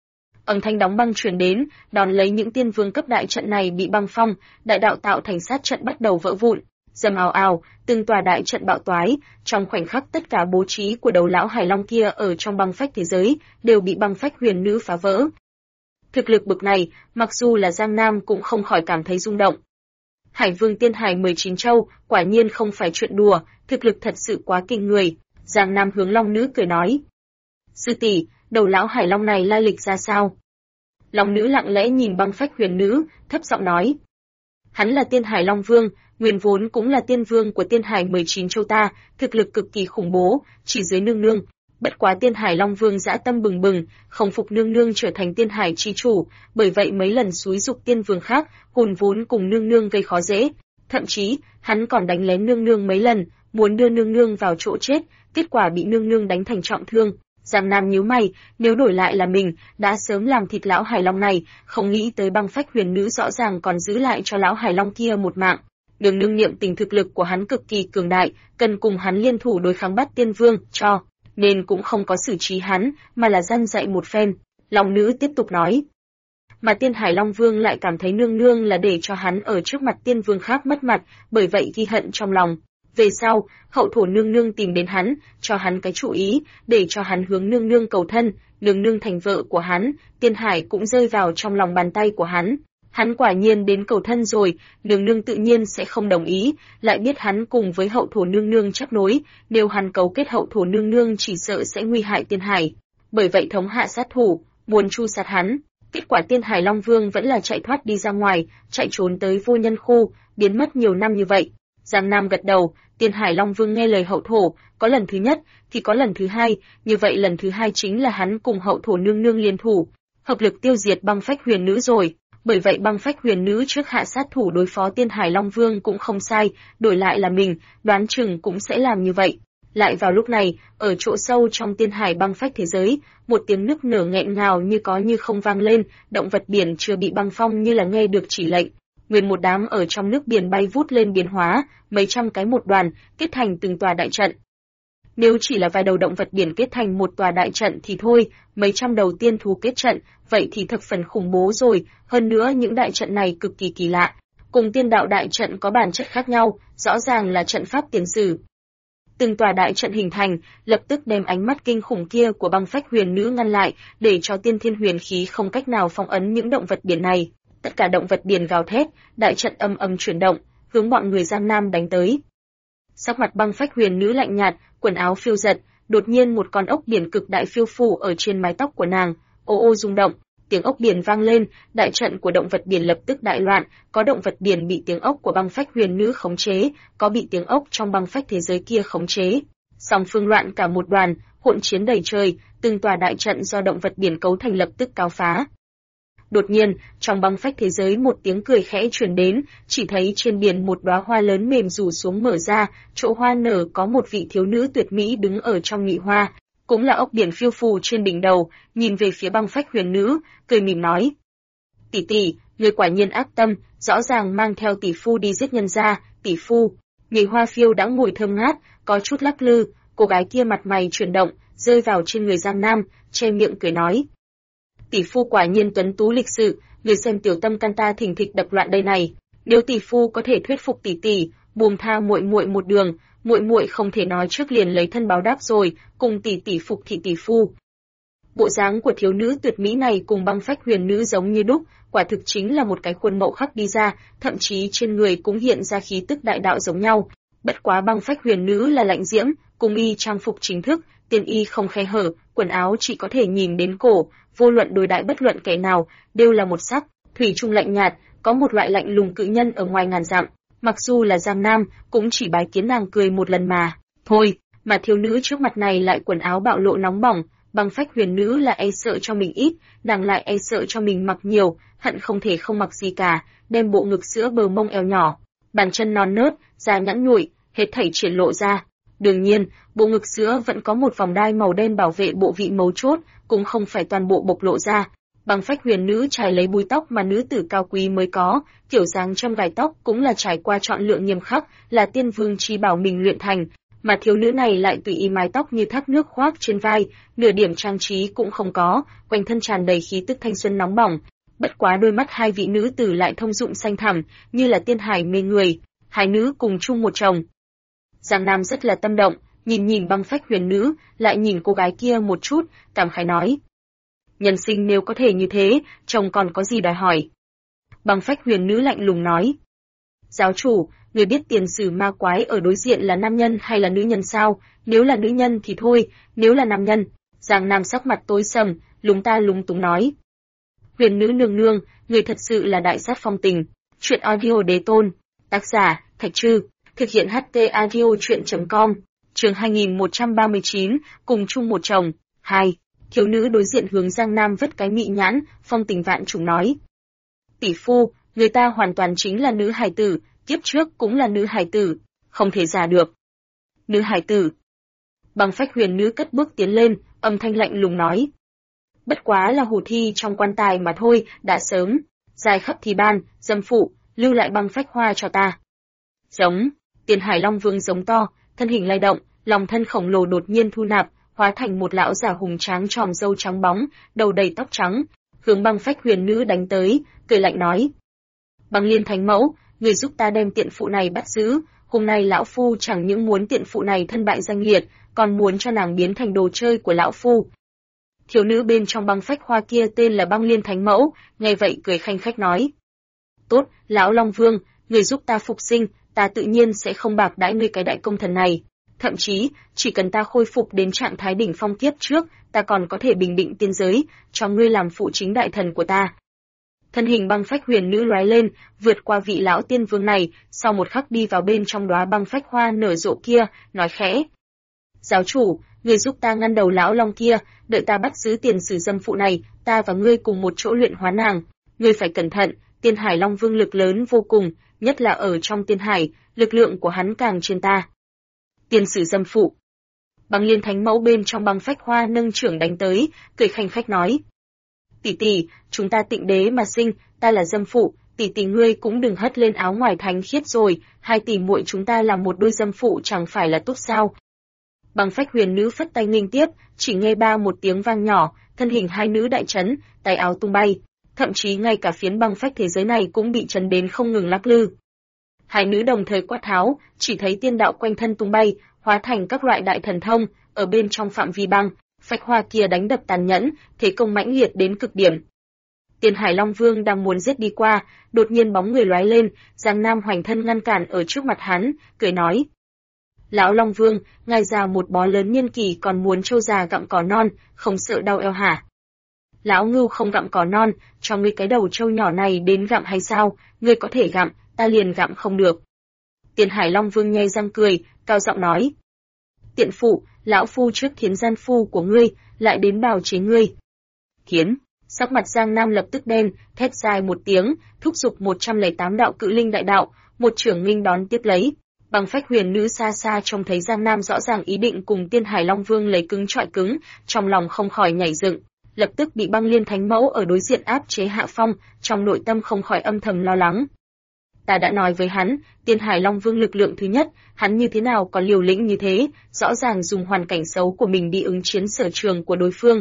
âm thanh đóng băng truyền đến, đón lấy những tiên vương cấp đại trận này bị băng phong, đại đạo tạo thành sát trận bắt đầu vỡ vụn. Rầm ào ào, từng tòa đại trận bạo toái, trong khoảnh khắc tất cả bố trí của đầu lão hải long kia ở trong băng phách thế giới đều bị băng phách huyền nữ phá vỡ. Thực lực bực này, mặc dù là Giang Nam cũng không khỏi cảm thấy rung động. Hải Vương Tiên Hải 19 châu, quả nhiên không phải chuyện đùa, thực lực thật sự quá kinh người. Giang Nam hướng Long Nữ cười nói: "Sư tỷ, đầu lão hải long này lai lịch ra sao?" Long Nữ lặng lẽ nhìn băng phách huyền nữ, thấp giọng nói: "Hắn là Tiên Hải Long Vương, nguyên vốn cũng là tiên vương của Tiên Hải 19 châu ta, thực lực cực kỳ khủng bố, chỉ dưới nương nương. Bất quá Tiên Hải Long Vương dã tâm bừng bừng, không phục nương nương trở thành Tiên Hải chi chủ, bởi vậy mấy lần xúi dục tiên vương khác, hùn vốn cùng nương nương gây khó dễ. Thậm chí, hắn còn đánh lén nương nương mấy lần, muốn đưa nương nương vào chỗ chết, kết quả bị nương nương đánh thành trọng thương." Giang Nam nhíu mày, nếu đổi lại là mình, đã sớm làm thịt lão hải long này, không nghĩ tới băng phách huyền nữ rõ ràng còn giữ lại cho lão hải long kia một mạng. Nương nương niệm tình thực lực của hắn cực kỳ cường đại, cần cùng hắn liên thủ đối kháng bắt tiên vương, nên cũng không có xử trí hắn, mà là răn dạy một phen. Long Nữ tiếp tục nói. Mà Tiên Hải Long Vương lại cảm thấy nương nương là để cho hắn ở trước mặt tiên vương khác mất mặt, bởi vậy ghi hận trong lòng. Về sau, hậu thổ nương nương tìm đến hắn, cho hắn cái chủ ý, để cho hắn hướng nương nương cầu thân, nương nương thành vợ của hắn, Tiên Hải cũng rơi vào trong lòng bàn tay của hắn. Hắn quả nhiên đến cầu thân rồi, nương nương tự nhiên sẽ không đồng ý, lại biết hắn cùng với hậu thổ nương nương chấp nối, nếu hắn cấu kết hậu thổ nương nương chỉ sợ sẽ nguy hại Tiên Hải. Bởi vậy thống hạ sát thủ, muốn tru sát hắn. Kết quả Tiên Hải Long Vương vẫn là chạy thoát đi ra ngoài, chạy trốn tới vô nhân khu, biến mất nhiều năm như vậy. Giang Nam gật đầu, Tiên Hải Long Vương nghe lời hậu thổ, có lần thứ nhất, thì có lần thứ hai, như vậy lần thứ hai chính là hắn cùng hậu thổ nương nương liên thủ, hợp lực tiêu diệt băng phách huyền nữ rồi. Bởi vậy băng phách huyền nữ trước hạ sát thủ đối phó Tiên Hải Long Vương cũng không sai, đổi lại là mình, đoán chừng cũng sẽ làm như vậy. Lại vào lúc này, ở chỗ sâu trong Tiên Hải băng phách thế giới, một tiếng nức nở nghẹn ngào như có như không vang lên, động vật biển chưa bị băng phong như là nghe được chỉ lệnh. Nguyên một đám ở trong nước biển bay vút lên biến hóa, mấy trăm cái một đoàn, kết thành từng tòa đại trận. Nếu chỉ là vài đầu động vật biển kết thành một tòa đại trận thì thôi, mấy trăm đầu tiên thú kết trận, vậy thì thực phần khủng bố rồi, hơn nữa những đại trận này cực kỳ kỳ lạ. Cùng tiên đạo đại trận có bản chất khác nhau, rõ ràng là trận pháp tiền sử. Từng tòa đại trận hình thành, lập tức đem ánh mắt kinh khủng kia của băng phách huyền nữ ngăn lại, để cho tiên thiên huyền khí không cách nào phong ấn những động vật biển này. Tất cả động vật biển gào thét, đại trận âm âm chuyển động, hướng bọn người Giang Nam đánh tới. Sắc mặt băng phách huyền nữ lạnh nhạt, quần áo phiêu giật, đột nhiên một con ốc biển cực đại phiêu phù ở trên mái tóc của nàng, ô ô rung động, tiếng ốc biển vang lên, đại trận của động vật biển lập tức đại loạn, có động vật biển bị tiếng ốc của băng phách huyền nữ khống chế, có bị tiếng ốc trong băng phách thế giới kia khống chế. Song phương loạn cả một đoàn, hỗn chiến đầy trời, từng tòa đại trận do động vật biển cấu thành lập tức cáo phá. Đột nhiên, trong băng phách thế giới một tiếng cười khẽ truyền đến, chỉ thấy trên biển một đóa hoa lớn mềm rủ xuống mở ra, chỗ hoa nở có một vị thiếu nữ tuyệt mỹ đứng ở trong nhị hoa, cũng là ốc biển phiêu phù trên đỉnh đầu, nhìn về phía băng phách huyền nữ, cười mỉm nói: "Tỷ tỷ, ngươi quả nhiên ác tâm, rõ ràng mang theo tỷ phu đi giết nhân gia, tỷ phu." Nhị hoa phiêu đã ngồi thơm ngát, có chút lắc lư, cô gái kia mặt mày chuyển động, rơi vào trên người Giang Nam, che miệng cười nói: "Tỷ phu quả nhiên tuấn tú lịch sự, người xem tiểu tâm can ta thình thịch đập loạn đây này. Nếu tỷ phu có thể thuyết phục tỷ tỷ, buông tha muội muội một đường, muội muội không thể nói trước liền lấy thân báo đáp rồi, cùng tỷ tỷ phục thị tỷ phu. Bộ dáng của thiếu nữ tuyệt mỹ này cùng băng phách huyền nữ giống như đúc, quả thực chính là một cái khuôn mẫu khắc đi ra, thậm chí trên người cũng hiện ra khí tức đại đạo giống nhau. Bất quá băng phách huyền nữ là lạnh diễm, cùng y trang phục chính thức, tiên y không khe hở, quần áo chỉ có thể nhìn đến cổ, vô luận đối đại bất luận kẻ nào, đều là một sắc, thủy chung lạnh nhạt, có một loại lạnh lùng cự nhân ở ngoài ngàn dặm. Mặc dù là Giang Nam, cũng chỉ bái kiến nàng cười một lần mà thôi, mà thiếu nữ trước mặt này lại quần áo bạo lộ nóng bỏng. Băng phách huyền nữ là e sợ cho mình ít, nàng lại e sợ cho mình mặc nhiều, hận không thể không mặc gì cả, đem bộ ngực sữa bờ mông eo nhỏ, bàn chân non nớt, da nhẵn nhụi, hết thảy triển lộ ra. Đương nhiên, bộ ngực sữa vẫn có một vòng đai màu đen bảo vệ bộ vị mấu chốt, cũng không phải toàn bộ bộc lộ ra. Băng phách huyền nữ trải lấy búi tóc mà nữ tử cao quý mới có, kiểu dáng châm gài tóc cũng là trải qua chọn lựa nghiêm khắc, là tiên vương chi bảo mình luyện thành. Mà thiếu nữ này lại tùy ý mái tóc như thác nước khoác trên vai, nửa điểm trang trí cũng không có, quanh thân tràn đầy khí tức thanh xuân nóng bỏng. Bất quá đôi mắt hai vị nữ tử lại thông dụng xanh thẳm, như là tiên hải mê người, hai nữ cùng chung một chồng. Giang Nam rất là tâm động, nhìn nhìn băng phách huyền nữ, lại nhìn cô gái kia một chút, cảm khái nói: nhân sinh nếu có thể như thế, chồng còn có gì đòi hỏi? Băng phách huyền nữ lạnh lùng nói: giáo chủ, người biết tiền sử ma quái ở đối diện là nam nhân hay là nữ nhân sao? Nếu là nữ nhân thì thôi, nếu là nam nhân. Giang Nam sắc mặt tối sầm, lúng ta lúng túng nói: huyền nữ nương nương, người thật sự là đại sát phong tình. Chuyện audio đế tôn, tác giả Thạch Trư, thực hiện HT audio truyện.com, chương 2139, cùng chung một chồng. 2. Thiếu nữ đối diện hướng Giang Nam vứt cái mị nhãn, phong tình vạn trùng nói: tỷ phu, người ta hoàn toàn chính là nữ hài tử, kiếp trước cũng là nữ hài tử, không thể giả được. Nữ hài tử. Băng phách huyền nữ cất bước tiến lên, âm thanh lạnh lùng nói: bất quá là hủ thi trong quan tài mà thôi, đã sớm. Dài khắp thì ban, dâm phụ, lưu lại băng phách hoa cho ta. Giống. Tiền Hải Long Vương giống to, thân hình lay động, lòng thân khổng lồ đột nhiên thu nạp, hóa thành một lão già hùng tráng tròm râu trắng bóng, đầu đầy tóc trắng, hướng băng phách huyền nữ đánh tới, cười lạnh nói: Băng Liên Thánh Mẫu, người giúp ta đem tiện phụ này bắt giữ, hôm nay lão phu chẳng những muốn tiện phụ này thân bại danh liệt, còn muốn cho nàng biến thành đồ chơi của lão phu. Thiếu nữ bên trong băng phách hoa kia tên là Băng Liên Thánh Mẫu, nghe vậy cười khanh khách nói: tốt, lão Long Vương, người giúp ta phục sinh, ta tự nhiên sẽ không bạc đãi ngươi cái đại công thần này. Thậm chí, chỉ cần ta khôi phục đến trạng thái đỉnh phong kiếp trước, ta còn có thể bình định tiên giới, cho ngươi làm phụ chính đại thần của ta. Thân hình băng phách huyền nữ lóe lên, vượt qua vị lão tiên vương này, sau một khắc đi vào bên trong đóa băng phách hoa nở rộ kia, nói khẽ: giáo chủ, ngươi giúp ta ngăn đầu lão long kia, đợi ta bắt giữ tiền sử dâm phụ này, ta và ngươi cùng một chỗ luyện hóa nàng. Ngươi phải cẩn thận, Tiên Hải Long Vương lực lớn vô cùng, nhất là ở trong Tiên Hải, lực lượng của hắn càng trên ta. Tiền sử dâm phụ. Băng Liên Thánh Mẫu bên trong băng phách hoa nâng trưởng đánh tới, cười khanh khách nói: tỷ tỷ, chúng ta tịnh đế mà sinh, ta là dâm phụ, tỷ tỷ ngươi cũng đừng hất lên áo ngoài thánh khiết rồi, hai tỷ muội chúng ta làm một đôi dâm phụ chẳng phải là tốt sao? Băng phách huyền nữ phất tay nghênh tiếp, chỉ nghe ba một tiếng vang nhỏ, thân hình hai nữ đại chấn, tay áo tung bay, thậm chí ngay cả phiến băng phách thế giới này cũng bị chấn đến không ngừng lắc lư. Hai nữ đồng thời quát tháo, chỉ thấy tiên đạo quanh thân tung bay, hóa thành các loại đại thần thông, ở bên trong phạm vi băng phách hoa kia đánh đập tàn nhẫn, thế công mãnh liệt đến cực điểm. Tiên Hải Long Vương đang muốn giết đi qua, đột nhiên bóng người lóe lên, Giang Nam hoành thân ngăn cản ở trước mặt hắn, cười nói: lão Long Vương, ngài già một bó lớn niên kỷ còn muốn trâu già gặm cỏ non, không sợ đau eo hả? Lão ngưu không gặm cỏ non, cho ngươi cái đầu trâu nhỏ này đến gặm hay sao? Ngươi có thể gặm, ta liền gặm không được. Tiên Hải Long Vương nhe răng cười, cao giọng nói: tiện phụ, lão phu trước thiến gian phu của ngươi, lại đến bào chế ngươi. Thiến. Sắc mặt Giang Nam lập tức đen, thét dài một tiếng, thúc giục 108 đạo cự linh đại đạo, một trưởng nghinh đón tiếp lấy. Băng phách huyền nữ xa xa trông thấy Giang Nam rõ ràng ý định cùng Tiên Hải Long Vương lấy cứng trọi cứng, trong lòng không khỏi nhảy dựng, lập tức bị Băng Liên Thánh Mẫu ở đối diện áp chế hạ phong, trong nội tâm không khỏi âm thầm lo lắng. Ta đã nói với hắn, Tiên Hải Long Vương lực lượng thứ nhất, hắn như thế nào còn liều lĩnh như thế, rõ ràng dùng hoàn cảnh xấu của mình đi ứng chiến sở trường của đối phương.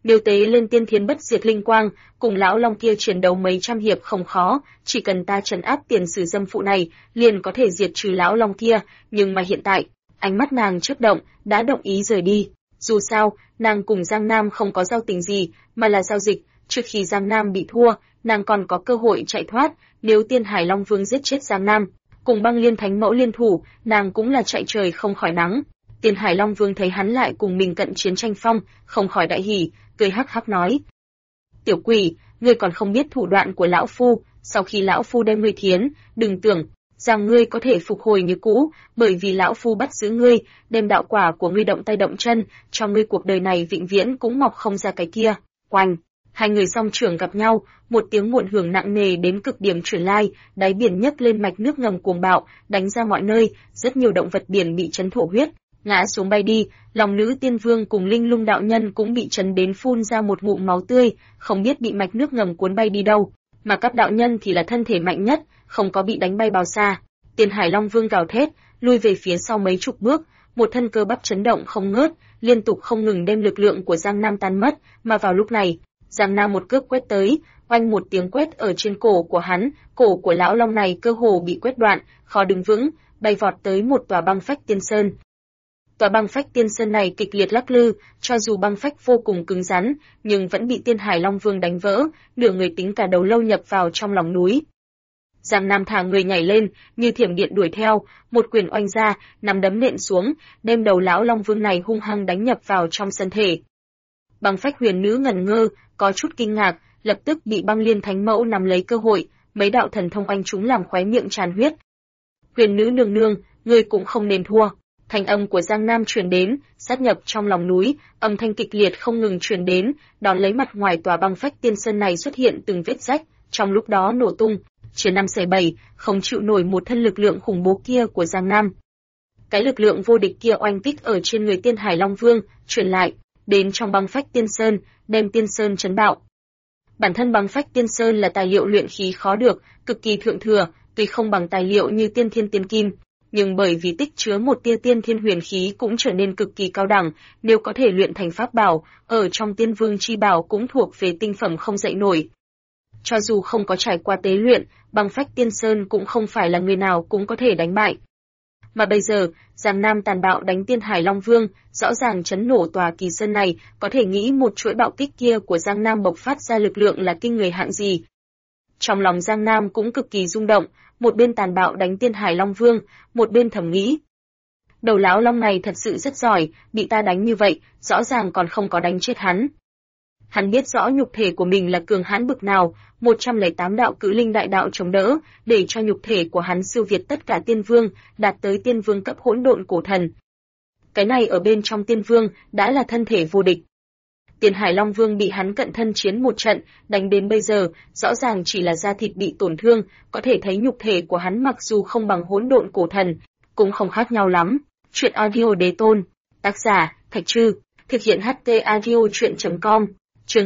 Nếu tế lên tiên thiên bất diệt linh quang, cùng lão long kia chiến đấu mấy trăm hiệp không khó, chỉ cần ta trấn áp tiền sử dâm phụ này, liền có thể diệt trừ lão long kia, nhưng mà hiện tại, ánh mắt nàng chớp động, đã động ý rời đi. Dù sao, nàng cùng Giang Nam không có giao tình gì, mà là giao dịch, trước khi Giang Nam bị thua, nàng còn có cơ hội chạy thoát, nếu Tiên Hải Long Vương giết chết Giang Nam, cùng Băng Liên Thánh Mẫu liên thủ, nàng cũng là chạy trời không khỏi nắng. Tiên Hải Long Vương thấy hắn lại cùng mình cận chiến tranh phong, không khỏi đại hỉ, cười hắc hắc nói: "Tiểu quỷ, ngươi còn không biết thủ đoạn của lão phu, sau khi lão phu đem ngươi thiến, đừng tưởng rằng ngươi có thể phục hồi như cũ, bởi vì lão phu bắt giữ ngươi, đem đạo quả của ngươi động tay động chân, cho ngươi cuộc đời này vĩnh viễn cũng mọc không ra cái kia." Oanh! Hai người song trưởng gặp nhau, một tiếng muộn hưởng nặng nề đến cực điểm truyền lai, đáy biển nhấc lên mạch nước ngầm cuồng bạo, đánh ra mọi nơi, rất nhiều động vật biển bị chấn thổ huyết, ngã xuống bay đi. Lòng nữ tiên vương cùng linh lung đạo nhân cũng bị chấn đến phun ra một ngụm máu tươi, không biết bị mạch nước ngầm cuốn bay đi đâu, mà các đạo nhân thì là thân thể mạnh nhất, không có bị đánh bay bao xa. Tiên Hải Long Vương gào thét, lui về phía sau mấy chục bước, một thân cơ bắp chấn động không ngớt, liên tục không ngừng đem lực lượng của Giang Nam tan mất, mà vào lúc này, Giang Nam một cước quét tới, oanh một tiếng quét ở trên cổ của hắn, cổ của lão long này cơ hồ bị quét đoạn, khó đứng vững, bay vọt tới một tòa băng phách tiên sơn. Tòa băng phách tiên sơn này kịch liệt lắc lư, cho dù băng phách vô cùng cứng rắn, nhưng vẫn bị Tiên Hải Long Vương đánh vỡ, nửa người tính cả đầu lâu nhập vào trong lòng núi. Giang Nam thả người nhảy lên, như thiểm điện đuổi theo, một quyền oanh ra, nắm đấm nện xuống, đem đầu lão long vương này hung hăng đánh nhập vào trong thân thể. Băng phách huyền nữ ngẩn ngơ, có chút kinh ngạc, lập tức bị Băng Liên Thánh Mẫu nắm lấy cơ hội, mấy đạo thần thông oanh chúng làm khóe miệng tràn huyết. "Huyền nữ nương nương, ngươi cũng không nên thua." Thanh âm của Giang Nam truyền đến, sát nhập trong lòng núi, âm thanh kịch liệt không ngừng truyền đến, đón lấy mặt ngoài tòa băng phách tiên sơn này xuất hiện từng vết rách, trong lúc đó nổ tung, chia năm xẻ bảy, không chịu nổi một thân lực lượng khủng bố kia của Giang Nam. Cái lực lượng vô địch kia oanh kích ở trên người Tiên Hải Long Vương, truyền lại đến trong băng phách tiên sơn, đem tiên sơn chấn bạo. Bản thân băng phách tiên sơn là tài liệu luyện khí khó được, cực kỳ thượng thừa, tuy không bằng tài liệu như tiên thiên tiên kim, nhưng bởi vì tích chứa một tia tiên thiên huyền khí cũng trở nên cực kỳ cao đẳng, nếu có thể luyện thành pháp bảo, ở trong Tiên Vương chi bảo cũng thuộc về tinh phẩm không dậy nổi. Cho dù không có trải qua tế luyện, băng phách tiên sơn cũng không phải là người nào cũng có thể đánh bại. Mà bây giờ, Giang Nam tàn bạo đánh Tiên Hải Long Vương, rõ ràng chấn nổ tòa kỳ sơn này, có thể nghĩ một chuỗi bạo kích kia của Giang Nam bộc phát ra lực lượng là kinh người hạng gì. Trong lòng Giang Nam cũng cực kỳ rung động, một bên tàn bạo đánh Tiên Hải Long Vương, một bên thầm nghĩ: đầu lão long này thật sự rất giỏi, bị ta đánh như vậy, rõ ràng còn không có đánh chết hắn. Hắn biết rõ nhục thể của mình là cường hãn bực nào, 108 đạo cử linh đại đạo chống đỡ, để cho nhục thể của hắn siêu việt tất cả tiên vương, đạt tới tiên vương cấp hỗn độn cổ thần. Cái này ở bên trong tiên vương, đã là thân thể vô địch. Tiên Hải Long Vương bị hắn cận thân chiến một trận, đánh đến bây giờ, rõ ràng chỉ là da thịt bị tổn thương, có thể thấy nhục thể của hắn mặc dù không bằng hỗn độn cổ thần, cũng không khác nhau lắm. Chuyện audio đế tôn, tác giả, Thạch Trư, thực hiện HT audio chuyện.com, chương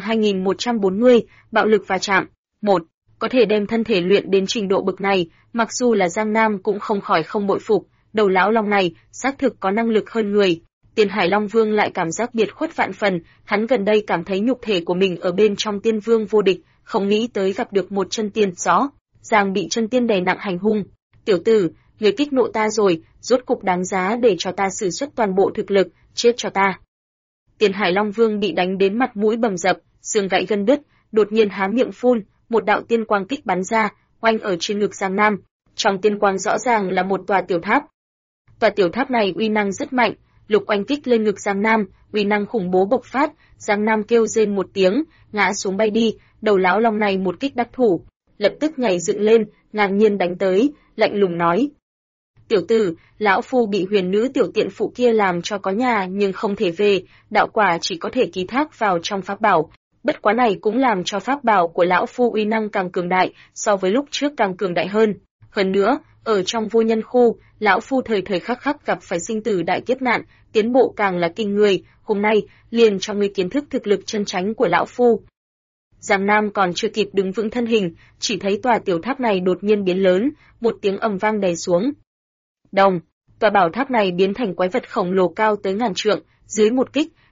2140, bạo lực va chạm. 1. Có thể đem thân thể luyện đến trình độ bực này, mặc dù là Giang Nam cũng không khỏi không bội phục, đầu lão long này, xác thực có năng lực hơn người. Tiên Hải Long Vương lại cảm giác biệt khuất vạn phần, hắn gần đây cảm thấy nhục thể của mình ở bên trong tiên vương vô địch, không nghĩ tới gặp được một chân tiên gió, Giang bị chân tiên đè nặng hành hung. "Tiểu tử, người kích nộ ta rồi, rốt cục đáng giá để cho ta sử xuất toàn bộ thực lực, chết cho ta." Tiên Hải Long Vương bị đánh đến mặt mũi bầm dập, xương gãy gân đứt, đột nhiên há miệng phun, một đạo tiên quang kích bắn ra, oanh ở trên ngực Giang Nam. Trong tiên quang rõ ràng là một tòa tiểu tháp. Tòa tiểu tháp này uy năng rất mạnh, lục oanh kích lên ngực Giang Nam, uy năng khủng bố bộc phát, Giang Nam kêu rên một tiếng, ngã xuống bay đi, đầu lão long này một kích đắc thủ, lập tức nhảy dựng lên, ngang nhiên đánh tới, lạnh lùng nói: "Tiểu tử, lão phu bị huyền nữ tiểu tiện phụ kia làm cho có nhà nhưng không thể về, đạo quả chỉ có thể ký thác vào trong pháp bảo. Bất quá này cũng làm cho pháp bảo của lão phu uy năng càng cường đại, so với lúc trước càng cường đại hơn. Hơn nữa, ở trong vô nhân khu, lão phu thời thời khắc khắc gặp phải sinh tử đại kiếp nạn, tiến bộ càng là kinh người, hôm nay liền cho ngươi kiến thức thực lực chân chánh của lão phu." Giang Nam còn chưa kịp đứng vững thân hình, chỉ thấy tòa tiểu tháp này đột nhiên biến lớn, một tiếng ầm vang đè xuống. Đồng, tòa bảo tháp này biến thành quái vật khổng lồ cao tới ngàn trượng, dưới một kích,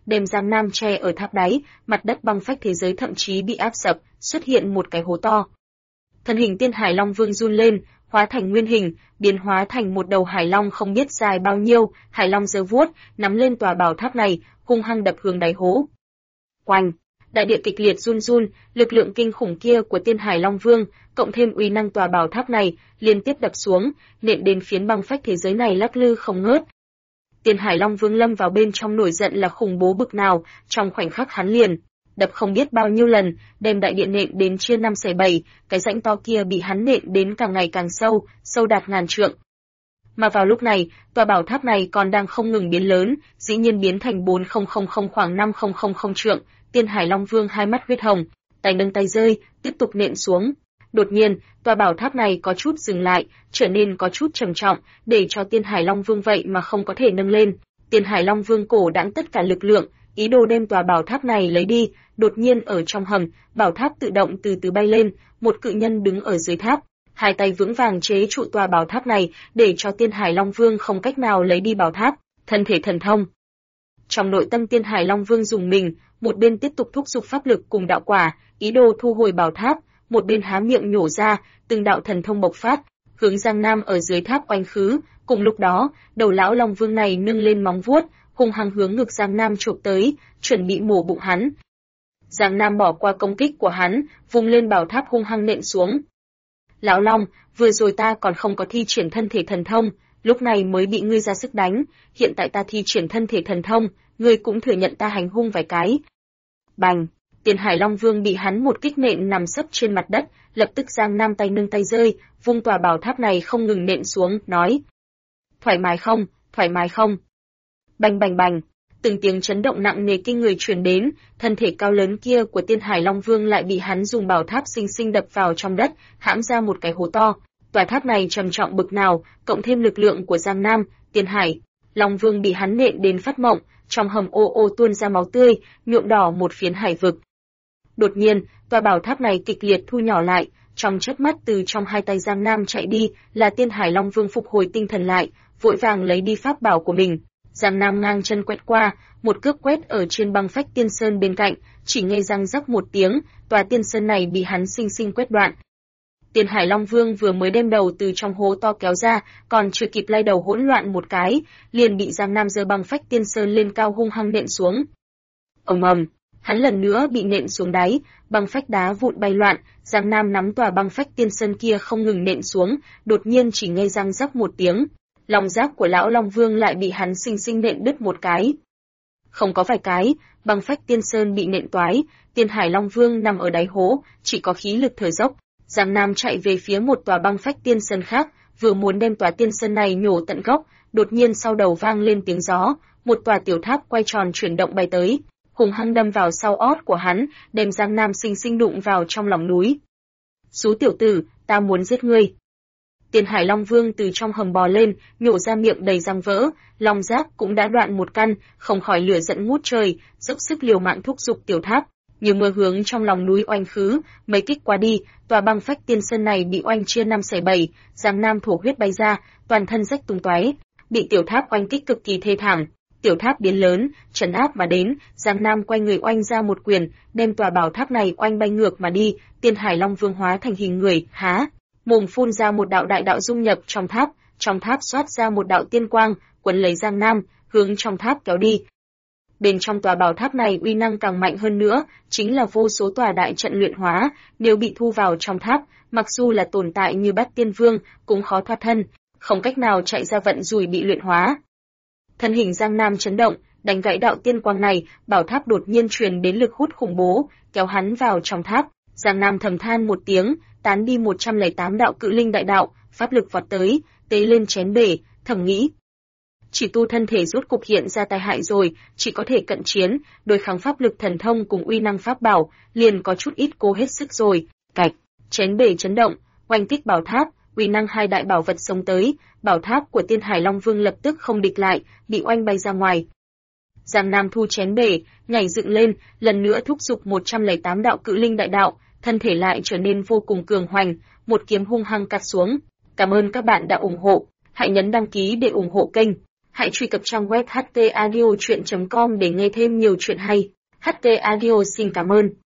đem Giang Nam che ở tháp đáy, mặt đất băng phách thế giới thậm chí bị áp sập, xuất hiện một cái hố to. Thân hình Tiên Hải Long Vương run lên, hóa thành nguyên hình, biến hóa thành một đầu hải long không biết dài bao nhiêu, hải long giơ vuốt, nắm lên tòa bảo tháp này, hung hăng đập hướng đáy hố. Oanh! Đại địa kịch liệt run run, lực lượng kinh khủng kia của Tiên Hải Long Vương, cộng thêm uy năng tòa bảo tháp này, liên tiếp đập xuống, nện đến phiến băng phách thế giới này lắc lư không ngớt. Tiên Hải Long Vương lâm vào bên trong nổi giận là khủng bố bực nào, trong khoảnh khắc hắn liền đập không biết bao nhiêu lần, đem đại điện nện đến chia 5/7, cái rãnh to kia bị hắn nện đến càng ngày càng sâu, sâu đạt ngàn trượng. Mà vào lúc này, tòa bảo tháp này còn đang không ngừng biến lớn, dĩ nhiên biến thành 4000 khoảng 5000 trượng. Tiên Hải Long Vương hai mắt huyết hồng, tay nâng tay rơi, tiếp tục nện xuống. Đột nhiên, tòa bảo tháp này có chút dừng lại, trở nên có chút trầm trọng, để cho Tiên Hải Long Vương vậy mà không có thể nâng lên. Tiên Hải Long Vương cổ đãng tất cả lực lượng, ý đồ đem tòa bảo tháp này lấy đi. Đột nhiên ở trong hầm, bảo tháp tự động từ từ bay lên, một cự nhân đứng ở dưới tháp, hai tay vững vàng chế trụ tòa bảo tháp này, để cho Tiên Hải Long Vương không cách nào lấy đi bảo tháp. Thân thể thần thông. Trong nội tâm Tiên Hải Long Vương dùng mình, một bên tiếp tục thúc giục pháp lực cùng đạo quả, ý đồ thu hồi bảo tháp, một bên há miệng nhổ ra, từng đạo thần thông bộc phát, hướng Giang Nam ở dưới tháp oanh khứ. Cùng lúc đó, đầu lão Long Vương này nâng lên móng vuốt, hung hăng hướng ngực Giang Nam chụp tới, chuẩn bị mổ bụng hắn. Giang Nam bỏ qua công kích của hắn, vung lên bảo tháp hung hăng nện xuống. Lão Long, vừa rồi ta còn không có thi triển thân thể thần thông, lúc này mới bị ngươi ra sức đánh, hiện tại ta thi triển thân thể thần thông, ngươi cũng thừa nhận ta hành hung vài cái. Bành! Tiên Hải Long Vương bị hắn một kích nện nằm sấp trên mặt đất, lập tức Giang Nam tay nâng tay rơi, vung tòa bảo tháp này không ngừng nện xuống, nói: thoải mái không, thoải mái không? Bành bành bành! Từng tiếng chấn động nặng nề kinh người truyền đến, thân thể cao lớn kia của Tiên Hải Long Vương lại bị hắn dùng bảo tháp sinh sinh đập vào trong đất, hãm ra một cái hố to. Tòa tháp này trầm trọng bực nào, cộng thêm lực lượng của Giang Nam, Tiên Hải Long Vương bị hắn nện đến phát mộng, trong hầm ô ô tuôn ra máu tươi, nhuộm đỏ một phiến hải vực. Đột nhiên, tòa bảo tháp này kịch liệt thu nhỏ lại, trong chớp mắt từ trong hai tay Giang Nam chạy đi, là Tiên Hải Long Vương phục hồi tinh thần lại, vội vàng lấy đi pháp bảo của mình. Giang Nam ngang chân quét qua, một cước quét ở trên băng phách tiên sơn bên cạnh, chỉ nghe răng rắc một tiếng, tòa tiên sơn này bị hắn sinh sinh quét đoạn. Tiên Hải Long Vương vừa mới đem đầu từ trong hố to kéo ra, còn chưa kịp lay đầu hỗn loạn một cái, liền bị Giang Nam giơ băng phách tiên sơn lên cao hung hăng nện xuống. Ầm ầm, hắn lần nữa bị nện xuống đáy, băng phách đá vụn bay loạn, Giang Nam nắm tòa băng phách tiên sơn kia không ngừng nện xuống, đột nhiên chỉ nghe răng rắc một tiếng, lòng giáp của lão Long Vương lại bị hắn sinh sinh nện đứt một cái. Không có vài cái, băng phách tiên sơn bị nện toái, Tiên Hải Long Vương nằm ở đáy hố, chỉ có khí lực thở dốc. Giang Nam chạy về phía một tòa băng phách tiên sơn khác, vừa muốn đem tòa tiên sơn này nhổ tận gốc, đột nhiên sau đầu vang lên tiếng gió, một tòa tiểu tháp quay tròn chuyển động bay tới, hung hăng đâm vào sau ót của hắn, đem Giang Nam sinh sinh đụng vào trong lòng núi. Xú tiểu tử, ta muốn giết ngươi. Tiên Hải Long Vương từ trong hầm bò lên, nhổ ra miệng đầy răng vỡ, long giáp cũng đã đoạn một căn, không khỏi lửa giận ngút trời, dốc sức liều mạng thúc giục tiểu tháp, như mưa hướng trong lòng núi oanh khứ, mấy kích qua đi, tòa băng phách tiên sơn này bị oanh chia 5/7, Giang Nam thổ huyết bay ra, toàn thân rách tung tóe, bị tiểu tháp oanh kích cực kỳ thê thảm. Tiểu tháp biến lớn, trấn áp mà đến, Giang Nam quay người oanh ra một quyền, đem tòa bảo tháp này oanh bay ngược mà đi, Tiên Hải Long Vương hóa thành hình người, há mồm phun ra một đạo đại đạo dung nhập trong tháp xoát ra một đạo tiên quang, quấn lấy Giang Nam, hướng trong tháp kéo đi. Bên trong tòa bảo tháp này uy năng càng mạnh hơn nữa, chính là vô số tòa đại trận luyện hóa, nếu bị thu vào trong tháp, mặc dù là tồn tại như Bát Tiên Vương, cũng khó thoát thân, không cách nào chạy ra vận rủi bị luyện hóa. Thân hình Giang Nam chấn động, đánh gãy đạo tiên quang này, bảo tháp đột nhiên truyền đến lực hút khủng bố, kéo hắn vào trong tháp. Giang Nam thầm than một tiếng, tán đi 108 đạo cự linh đại đạo, pháp lực vọt tới, tế lên chén bể, thầm nghĩ. Chỉ tu thân thể rốt cục hiện ra tai hại rồi, chỉ có thể cận chiến, đối kháng pháp lực thần thông cùng uy năng pháp bảo, liền có chút ít cố hết sức rồi. Cạch, chén bể chấn động, oanh kích bảo tháp, uy năng hai đại bảo vật sống tới, bảo tháp của Tiên Hải Long Vương lập tức không địch lại, bị oanh bay ra ngoài. Giang Nam thu chén bể, nhảy dựng lên, lần nữa thúc giục 108 đạo cự linh đại đạo, thân thể lại trở nên vô cùng cường hoành, một kiếm hung hăng cắt xuống. Cảm ơn các bạn đã ủng hộ, hãy nhấn đăng ký để ủng hộ kênh. Hãy truy cập trang web htaudio.com để nghe thêm nhiều chuyện hay. HT Audio xin cảm ơn.